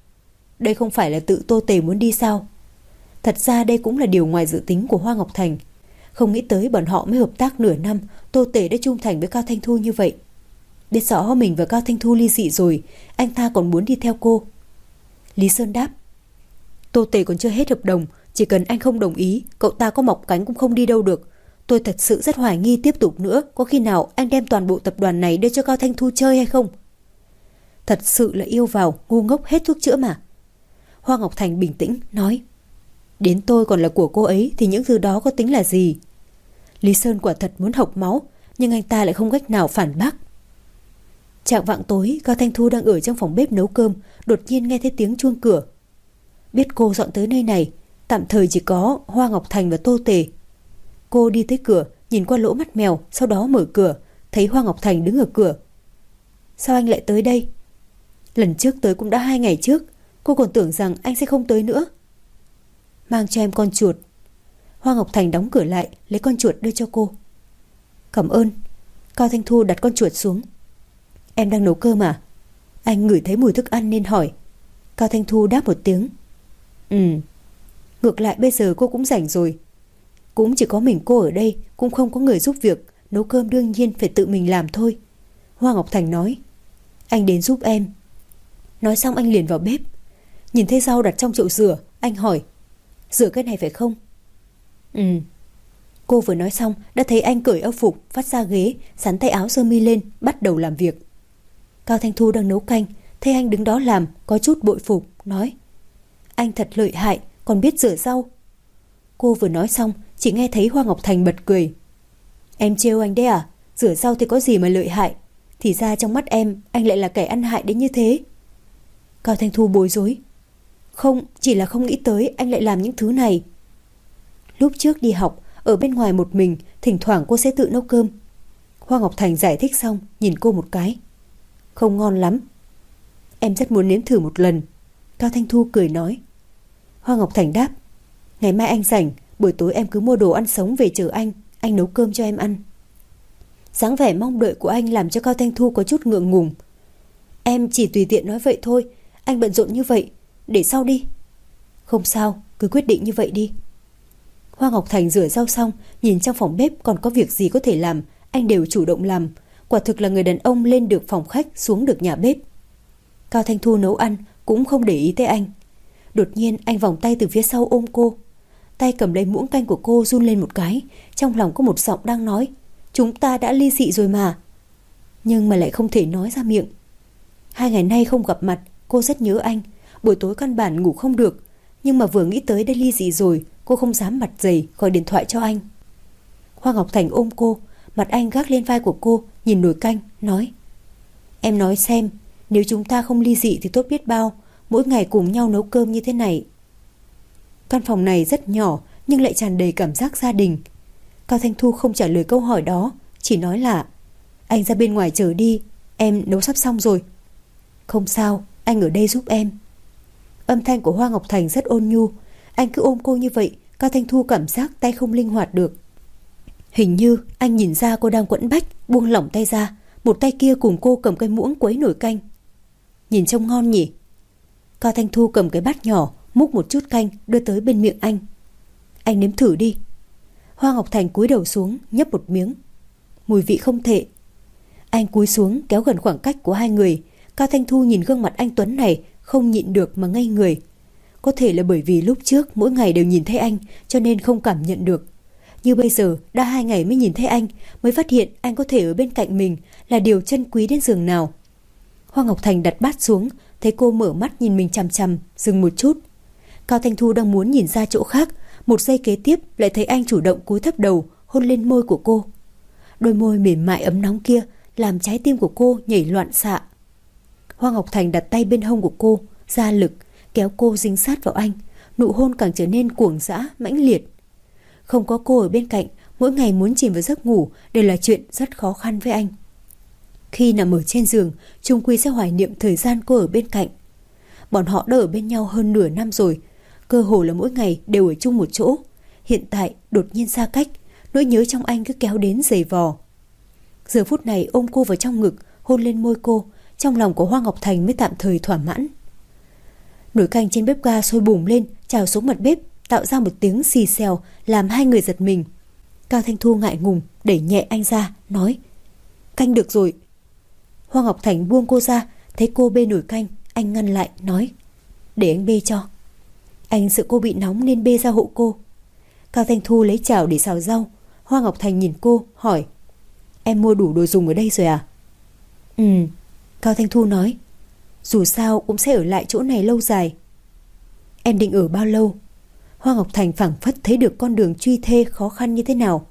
Đây không phải là tự Tô Tề muốn đi sao? Thật ra đây cũng là điều ngoài dự tính của Hoa Ngọc Thành. Không nghĩ tới bọn họ mới hợp tác nửa năm, Tô Tề đã trung thành với Cao Thanh Thu như vậy. Biết rõ mình và Cao Thanh Thu ly dị rồi, anh ta còn muốn đi theo cô. Lý Sơn đáp. Tô Tề còn chưa hết hợp đồng, chỉ cần anh không đồng ý, cậu ta có mọc cánh cũng không đi đâu được. Tôi thật sự rất hoài nghi tiếp tục nữa, có khi nào anh đem toàn bộ tập đoàn này đưa cho Cao Thanh Thu chơi hay không? Thật sự là yêu vào, ngu ngốc hết thuốc chữa mà. Hoa Ngọc Thành bình tĩnh, nói. Đến tôi còn là của cô ấy thì những thứ đó có tính là gì? Lý Sơn quả thật muốn hộc máu, nhưng anh ta lại không cách nào phản bác. Chạng vạng tối, Cao Thanh Thu đang ở trong phòng bếp nấu cơm, đột nhiên nghe thấy tiếng chuông cửa. Biết cô dọn tới nơi này, tạm thời chỉ có Hoa Ngọc Thành và Tô Tề. Cô đi tới cửa, nhìn qua lỗ mắt mèo, sau đó mở cửa, thấy Hoa Ngọc Thành đứng ở cửa. Sao anh lại tới đây? Lần trước tới cũng đã hai ngày trước, cô còn tưởng rằng anh sẽ không tới nữa. Mang cho em con chuột. Hoa Ngọc Thành đóng cửa lại, lấy con chuột đưa cho cô. Cảm ơn. Cao Thanh Thu đặt con chuột xuống. Em đang nấu cơm à? Anh ngửi thấy mùi thức ăn nên hỏi. Cao Thanh Thu đáp một tiếng. Ừ. Ngược lại bây giờ cô cũng rảnh rồi. Cũng chỉ có mình cô ở đây, cũng không có người giúp việc, nấu cơm đương nhiên phải tự mình làm thôi. Hoa Ngọc Thành nói. Anh đến giúp em. Nói xong anh liền vào bếp. Nhìn thấy rau đặt trong chậu rửa, anh hỏi, rửa cái này phải không? Ừ. Cô vừa nói xong đã thấy anh cởi áo phục, vắt ra ghế, sắn tay áo sơ mi lên, bắt đầu làm việc. Cao Thanh Thu đang nấu canh, thấy anh đứng đó làm, có chút bội phục, nói, anh thật lợi hại, còn biết rửa rau. Cô vừa nói xong, chỉ nghe thấy Hoa Ngọc Thành bật cười. Em trêu anh đấy à? Rửa rau thì có gì mà lợi hại? Thì ra trong mắt em, anh lại là kẻ ăn hại đến như thế. Cao Thanh Thu bối rối. Không, chỉ là không nghĩ tới anh lại làm những thứ này. Lúc trước đi học, ở bên ngoài một mình, thỉnh thoảng cô sẽ tự nấu cơm. Hoa Ngọc Thành giải thích xong, nhìn cô một cái. Không ngon lắm. Em rất muốn nếm thử một lần. Cao Thanh Thu cười nói. Hoa Ngọc Thành đáp, ngày mai anh rảnh, buổi tối em cứ mua đồ ăn sống về chờ anh, anh nấu cơm cho em ăn. Dáng vẻ mong đợi của anh làm cho Cao Thanh Thu có chút ngượng ngùng. Em chỉ tùy tiện nói vậy thôi, anh bận rộn như vậy, để sau đi. Không sao, cứ quyết định như vậy đi. Hoa Ngọc Thành rửa rau xong, nhìn trong phòng bếp còn có việc gì có thể làm, anh đều chủ động làm. Quả thực là người đàn ông lên được phòng khách, xuống được nhà bếp. Cao Thanh Thu nấu ăn cũng không để ý tới anh. Đột nhiên anh vòng tay từ phía sau ôm cô. Tay cầm lấy muỗng canh của cô run lên một cái. Trong lòng có một giọng đang nói, chúng ta đã ly dị rồi mà. Nhưng mà lại không thể nói ra miệng. Hai ngày nay không gặp mặt, cô rất nhớ anh. Buổi tối căn bản ngủ không được. Nhưng mà vừa nghĩ tới đã ly dị rồi, cô không dám mặt dày gọi điện thoại cho anh. Hoa Ngọc Thành ôm cô, mặt anh gác lên vai của cô, nhìn nồi canh, nói, em nói xem, nếu chúng ta không ly dị thì tốt biết bao, mỗi ngày cùng nhau nấu cơm như thế này. Căn phòng này rất nhỏ nhưng lại tràn đầy cảm giác gia đình. Cao Thanh Thu không trả lời câu hỏi đó, chỉ nói là, anh ra bên ngoài chờ đi, em nấu sắp xong rồi. Không sao, anh ở đây giúp em. Âm thanh của Hoa Ngọc Thành rất ôn nhu. Anh cứ ôm cô như vậy, Cao Thanh Thu cảm giác tay không linh hoạt được. Hình như anh nhìn ra cô đang quẫn bách, buông lỏng tay ra, một tay kia cùng cô cầm cái muỗng quấy nồi canh. Nhìn trông ngon nhỉ? Cao Thanh Thu cầm cái bát nhỏ, múc một chút canh đưa tới bên miệng anh. Anh nếm thử đi. Hoa Ngọc Thành cúi đầu xuống, nhấp một miếng. Mùi vị không tệ. Anh cúi xuống kéo gần khoảng cách của hai người. Cao Thanh Thu nhìn gương mặt anh tuấn này, không nhịn được mà ngây người. Có thể là bởi vì lúc trước mỗi ngày đều nhìn thấy anh, cho nên không cảm nhận được. Như bây giờ đã hai ngày mới nhìn thấy anh, mới phát hiện anh có thể ở bên cạnh mình là điều trân quý đến giường nào. Hoa Ngọc Thành đặt bát xuống, thấy cô mở mắt nhìn mình chằm chằm, dừng một chút. Cao Thanh Thu đang muốn nhìn ra chỗ khác, một giây kế tiếp lại thấy anh chủ động cúi thấp đầu, hôn lên môi của cô. Đôi môi mềm mại ấm nóng kia làm trái tim của cô nhảy loạn xạ. Hoa Ngọc Thành đặt tay bên hông của cô, ra lực kéo cô dính sát vào anh, nụ hôn càng trở nên cuồng dã, mãnh liệt. Không có cô ở bên cạnh, mỗi ngày muốn chìm vào giấc ngủ đều là chuyện rất khó khăn với anh. Khi nằm ở trên giường, chung quy sẽ hoài niệm thời gian cô ở bên cạnh. Bọn họ đã ở bên nhau hơn nửa năm rồi, cơ hồ là mỗi ngày đều ở chung một chỗ. Hiện tại đột nhiên xa cách, nỗi nhớ trong anh cứ kéo đến dày vò. Giờ phút này ôm cô vào trong ngực, hôn lên môi cô, trong lòng của Hoa Ngọc Thành mới tạm thời thỏa mãn. Nồi canh trên bếp ga sôi bùng lên, trào xuống mặt bếp, tạo ra một tiếng xì xèo làm hai người giật mình. Cao Thanh Thu ngại ngùng đẩy nhẹ anh ra, nói, canh được rồi. Hoa Ngọc Thành buông cô ra, thấy cô bê nồi canh, anh ngăn lại, nói, để anh bê cho. Anh sợ cô bị nóng nên bê ra hộ cô. Cao Thanh Thu lấy chảo để xào rau. Hoa Ngọc Thành nhìn cô, hỏi, em mua đủ đồ dùng ở đây rồi à? Ừ, Cao Thanh Thu nói, dù sao cũng sẽ ở lại chỗ này lâu dài. Em định ở bao lâu? Hoa Ngọc Thành phảng phất thấy được con đường truy thê khó khăn như thế nào.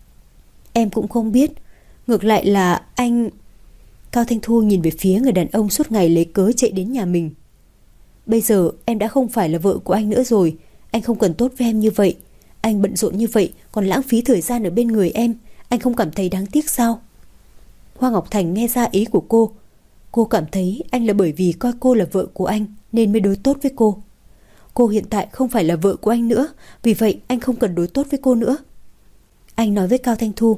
Em cũng không biết. Ngược lại là anh... Cao Thanh Thu nhìn về phía người đàn ông suốt ngày lấy cớ chạy đến nhà mình. Bây giờ em đã không phải là vợ của anh nữa rồi. Anh không cần tốt với em như vậy. Anh bận rộn như vậy còn lãng phí thời gian ở bên người em. Anh không cảm thấy đáng tiếc sao? Hoa Ngọc Thành nghe ra ý của cô. Cô cảm thấy anh là bởi vì coi cô là vợ của anh nên mới đối tốt với cô. Cô hiện tại không phải là vợ của anh nữa, vì vậy anh không cần đối tốt với cô nữa. Anh nói với Cao Thanh Thu,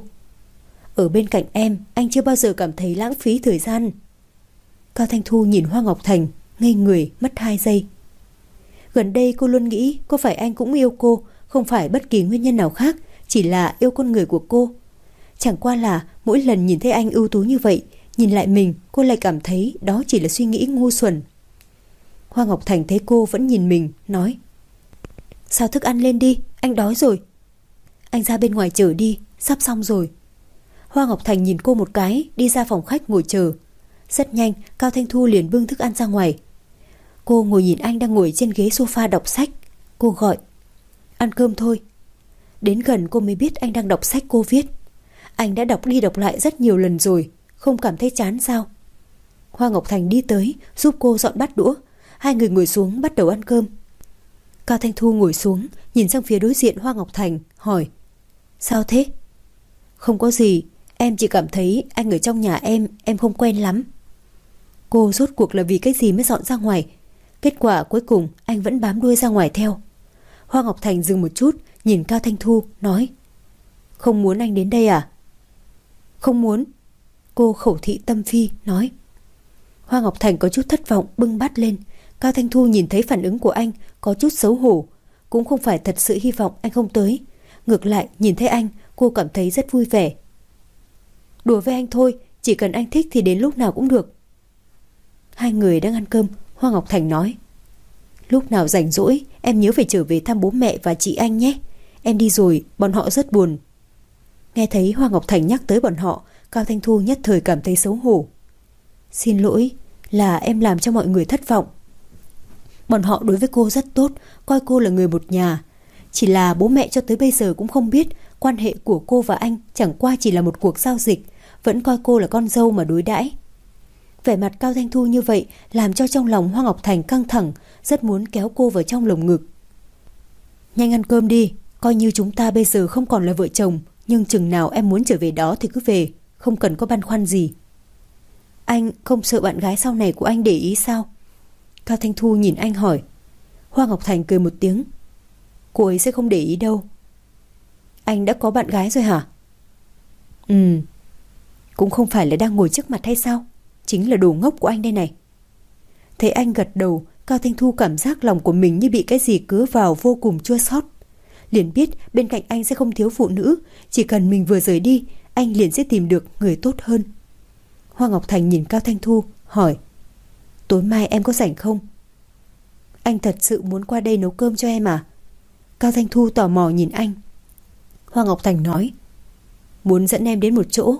ở bên cạnh em, anh chưa bao giờ cảm thấy lãng phí thời gian. Cao Thanh Thu nhìn Hoa Ngọc Thành, ngây người mất hai giây. Gần đây cô luôn nghĩ có phải anh cũng yêu cô, không phải bất kỳ nguyên nhân nào khác, chỉ là yêu con người của cô. Chẳng qua là mỗi lần nhìn thấy anh ưu tú như vậy, nhìn lại mình, cô lại cảm thấy đó chỉ là suy nghĩ ngu xuẩn. Hoa Ngọc Thành thấy cô vẫn nhìn mình, nói: Sao thức ăn lên đi, anh đói rồi. Anh ra bên ngoài chờ đi, sắp xong rồi. Hoa Ngọc Thành nhìn cô một cái, đi ra phòng khách ngồi chờ. Rất nhanh, Cao Thanh Thu liền bưng thức ăn ra ngoài. Cô ngồi nhìn anh đang ngồi trên ghế sofa đọc sách. Cô gọi: Ăn cơm thôi. Đến gần cô mới biết anh đang đọc sách cô viết. Anh đã đọc đi đọc lại rất nhiều lần rồi, không cảm thấy chán sao? Hoa Ngọc Thành đi tới giúp cô dọn bát đũa. Hai người ngồi xuống bắt đầu ăn cơm. Cao Thanh Thu ngồi xuống, nhìn sang phía đối diện Hoa Ngọc Thành, hỏi: Sao thế? Không có gì, em chỉ cảm thấy anh ở trong nhà em, em không quen lắm. Cô rốt cuộc là vì cái gì mới dọn ra ngoài? Kết quả cuối cùng anh vẫn bám đuôi ra ngoài theo. Hoa Ngọc Thành dừng một chút, nhìn Cao Thanh Thu, nói: Không muốn anh đến đây à? Không muốn. Cô khẩu thị tâm phi, nói. Hoa Ngọc Thành có chút thất vọng, bưng bát lên. Cao Thanh Thu nhìn thấy phản ứng của anh, có chút xấu hổ. Cũng không phải thật sự hy vọng anh không tới. Ngược lại, nhìn thấy anh, cô cảm thấy rất vui vẻ. Đùa với anh thôi, chỉ cần anh thích thì đến lúc nào cũng được. Hai người đang ăn cơm, Hoa Ngọc Thành nói: Lúc nào rảnh rỗi, em nhớ phải trở về thăm bố mẹ và chị anh nhé. Em đi rồi, bọn họ rất buồn. Nghe thấy Hoa Ngọc Thành nhắc tới bọn họ, Cao Thanh Thu nhất thời cảm thấy xấu hổ. Xin lỗi, là em làm cho mọi người thất vọng. Bọn họ đối với cô rất tốt, coi cô là người một nhà. Chỉ là bố mẹ cho tới bây giờ cũng không biết quan hệ của cô và anh chẳng qua chỉ là một cuộc giao dịch, vẫn coi cô là con dâu mà đối đãi. Vẻ mặt Cao Thanh Thu như vậy làm cho trong lòng Hoa Ngọc Thành căng thẳng, rất muốn kéo cô vào trong lồng ngực. Nhanh ăn cơm đi, coi như chúng ta bây giờ không còn là vợ chồng, nhưng chừng nào em muốn trở về đó thì cứ về, không cần có băn khoăn gì. Anh không sợ bạn gái sau này của anh để ý sao? Cao Thanh Thu nhìn anh hỏi. Hoa Ngọc Thành cười một tiếng. Cô ấy sẽ không để ý đâu. Anh đã có bạn gái rồi hả? Ừ. Cũng không phải là đang ngồi trước mặt hay sao? Chính là đồ ngốc của anh đây này. Thấy anh gật đầu, Cao Thanh Thu cảm giác lòng của mình như bị cái gì cứa vào vô cùng chua xót. Liền biết bên cạnh anh sẽ không thiếu phụ nữ, chỉ cần mình vừa rời đi, anh liền sẽ tìm được người tốt hơn. Hoa Ngọc Thành nhìn Cao Thanh Thu, hỏi: Tối mai em có rảnh không? Anh thật sự muốn qua đây nấu cơm cho em à? Cao Thanh Thu tò mò nhìn anh. Hoa Ngọc Thành nói: Muốn dẫn em đến một chỗ.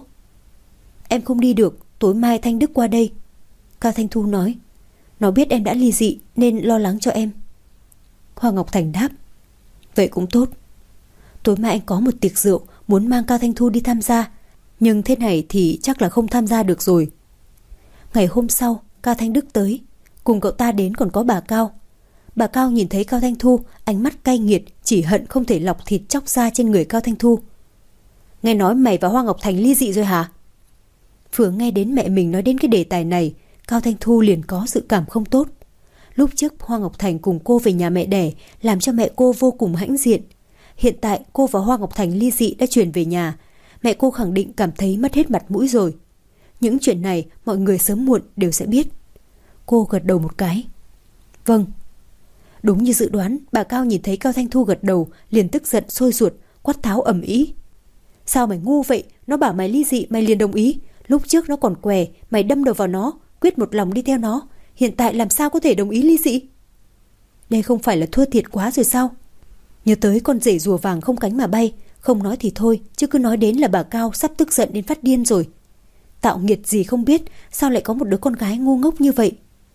Em không đi được, tối mai Thanh Đức qua đây. Cao Thanh Thu nói: Nó biết em đã ly dị nên lo lắng cho em. Hoa Ngọc Thành đáp: Vậy cũng tốt. Tối mai anh có một tiệc rượu, muốn mang Cao Thanh Thu đi tham gia, nhưng thế này thì chắc là không tham gia được rồi. Ngày hôm sau, Cao Thanh Đức tới. Cùng cậu ta đến còn có bà Cao. Bà Cao nhìn thấy Cao Thanh Thu, ánh mắt cay nghiệt, chỉ hận không thể lọc thịt chóc ra trên người Cao Thanh Thu. Nghe nói mày và Hoa Ngọc Thành ly dị rồi hả? Vừa nghe đến mẹ mình nói đến cái đề tài này, Cao Thanh Thu liền có dự cảm không tốt. Lúc trước Hoa Ngọc Thành cùng cô về nhà mẹ đẻ, làm cho mẹ cô vô cùng hãnh diện. Hiện tại cô và Hoa Ngọc Thành ly dị đã chuyển về nhà, mẹ cô khẳng định cảm thấy mất hết mặt mũi rồi. Những chuyện này mọi người sớm muộn đều sẽ biết. Cô gật đầu một cái. Vâng. Đúng như dự đoán, bà Cao nhìn thấy Cao Thanh Thu gật đầu liền tức giận sôi ruột, quát tháo ầm ĩ. Sao mày ngu vậy? Nó bảo mày ly dị mày liền đồng ý. Lúc trước nó còn què, mày đâm đầu vào nó, quyết một lòng đi theo nó. Hiện tại làm sao có thể đồng ý ly dị? Đây không phải là thua thiệt quá rồi sao? Nhớ tới con rể rùa vàng không cánh mà bay, không nói thì thôi, chứ cứ nói đến là bà Cao sắp tức giận đến phát điên rồi. Tạo nghiệt gì không biết, sao lại có một đứa con gái ngu ngốc như vậy?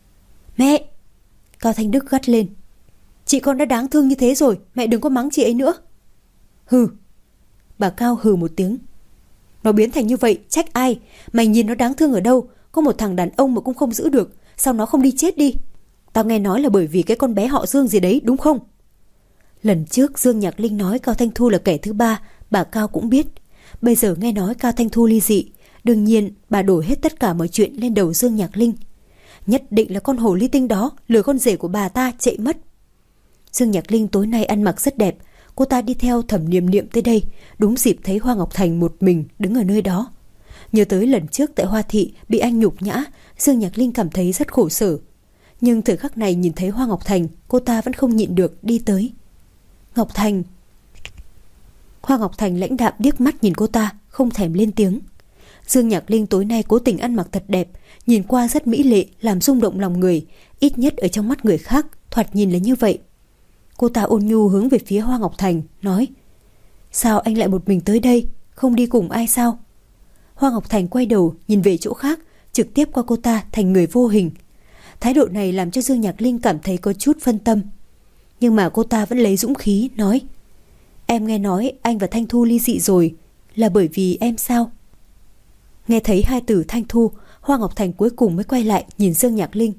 Mẹ! Cao Thanh Đức gắt lên. Chị con đã đáng thương như thế rồi, mẹ đừng có mắng chị ấy nữa. Hừ! Bà Cao hừ một tiếng. Nó biến thành như vậy, trách ai? Mày nhìn nó đáng thương ở đâu? Có một thằng đàn ông mà cũng không giữ được, sao nó không đi chết đi? Tao nghe nói là bởi vì cái con bé họ Dương gì đấy, đúng không? Lần trước Dương Nhạc Linh nói Cao Thanh Thu là kẻ thứ ba, bà Cao cũng biết. Bây giờ nghe nói Cao Thanh Thu ly dị, đương nhiên bà đổ hết tất cả mọi chuyện lên đầu Dương Nhạc Linh. Nhất định là con hồ ly tinh đó lừa con rể của bà ta chạy mất. Dương Nhạc Linh tối nay ăn mặc rất đẹp. Cô ta đi theo Thẩm Niệm Niệm tới đây, đúng dịp thấy Hoa Ngọc Thành một mình đứng ở nơi đó. Nhớ tới lần trước tại Hoa Thị bị anh nhục nhã, Dương Nhạc Linh cảm thấy rất khổ sở. Nhưng thời khắc này nhìn thấy Hoa Ngọc Thành, cô ta vẫn không nhịn được đi tới. Ngọc Thành. Hoa Ngọc Thành lãnh đạm điếc mắt nhìn cô ta, không thèm lên tiếng. Dương Nhạc Linh tối nay cố tình ăn mặc thật đẹp, nhìn qua rất mỹ lệ, làm rung động lòng người, ít nhất ở trong mắt người khác, thoạt nhìn là như vậy. Cô ta ôn nhu hướng về phía Hoa Ngọc Thành, nói: Sao anh lại một mình tới đây, không đi cùng ai sao? Hoa Ngọc Thành quay đầu nhìn về chỗ khác, trực tiếp qua cô ta thành người vô hình. Thái độ này làm cho Dương Nhạc Linh cảm thấy có chút phân tâm. Nhưng mà cô ta vẫn lấy dũng khí nói: Em nghe nói anh và Thanh Thu ly dị rồi, là bởi vì em sao? Nghe thấy hai từ Thanh Thu, Hoa Ngọc Thành cuối cùng mới quay lại nhìn Dương Nhạc Linh.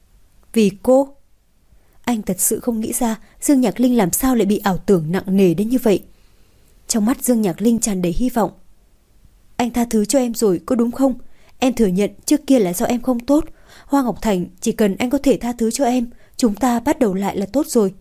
Vì cô? Anh thật sự không nghĩ ra Dương Nhạc Linh làm sao lại bị ảo tưởng nặng nề đến như vậy. Trong mắt Dương Nhạc Linh tràn đầy hy vọng. Anh tha thứ cho em rồi, có đúng không? Em thừa nhận trước kia là do em không tốt. Hoa Ngọc Thành, chỉ cần anh có thể tha thứ cho em, chúng ta bắt đầu lại là tốt rồi.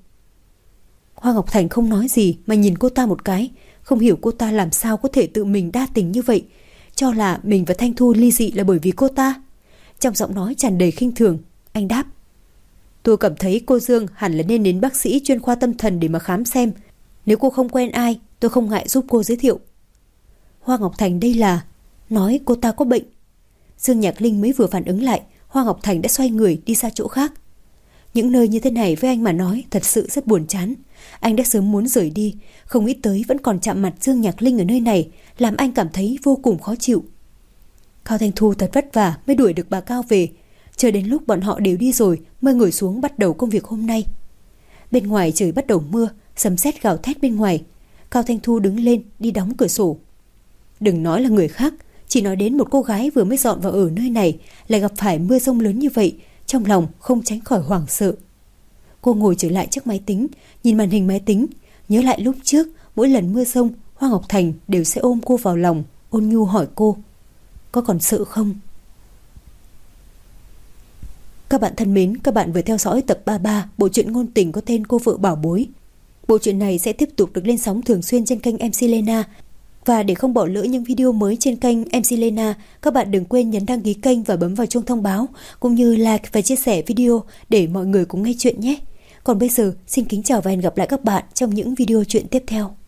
Hoa Ngọc Thành không nói gì mà nhìn cô ta một cái, không hiểu cô ta làm sao có thể tự mình đa tình như vậy, cho là mình và Thanh Thu ly dị là bởi vì cô ta. Trong giọng nói tràn đầy khinh thường, anh đáp: Tôi cảm thấy cô Dương hẳn là nên đến bác sĩ chuyên khoa tâm thần để mà khám xem. Nếu cô không quen ai, tôi không ngại giúp cô giới thiệu. Hoa Ngọc Thành đây là nói cô ta có bệnh. Dương Nhạc Linh mới vừa phản ứng lại, Hoa Ngọc Thành đã xoay người đi ra chỗ khác. Những nơi như thế này với anh mà nói thật sự rất buồn chán. Anh đã sớm muốn rời đi, không nghĩ tới vẫn còn chạm mặt Dương Nhạc Linh ở nơi này, làm anh cảm thấy vô cùng khó chịu. Cao Thanh Thu thật vất vả mới đuổi được bà Cao về. Chờ đến lúc bọn họ đều đi rồi mới ngồi xuống bắt đầu công việc hôm nay. Bên ngoài trời bắt đầu mưa, sấm sét gào thét bên ngoài. Cao Thanh Thu đứng lên đi đóng cửa sổ. Đừng nói là người khác, chỉ nói đến một cô gái vừa mới dọn vào ở nơi này lại gặp phải mưa rông lớn như vậy, trong lòng không tránh khỏi hoảng sợ. Cô ngồi trở lại trước máy tính, nhìn màn hình máy tính, nhớ lại lúc trước mỗi lần mưa rông, Hoa Ngọc Thành đều sẽ ôm cô vào lòng, ôn nhu hỏi cô: Có còn sợ không? Các bạn thân mến, các bạn vừa theo dõi tập ba mươi ba bộ truyện ngôn tình có tên Cô Vợ Bảo Bối. Bộ truyện này sẽ tiếp tục được lên sóng thường xuyên trên kênh em xê Lena. Và để không bỏ lỡ những video mới trên kênh em xê Lena, các bạn đừng quên nhấn đăng ký kênh và bấm vào chuông thông báo, cũng như like và chia sẻ video để mọi người cùng nghe chuyện nhé. Còn bây giờ, xin kính chào và hẹn gặp lại các bạn trong những video chuyện tiếp theo.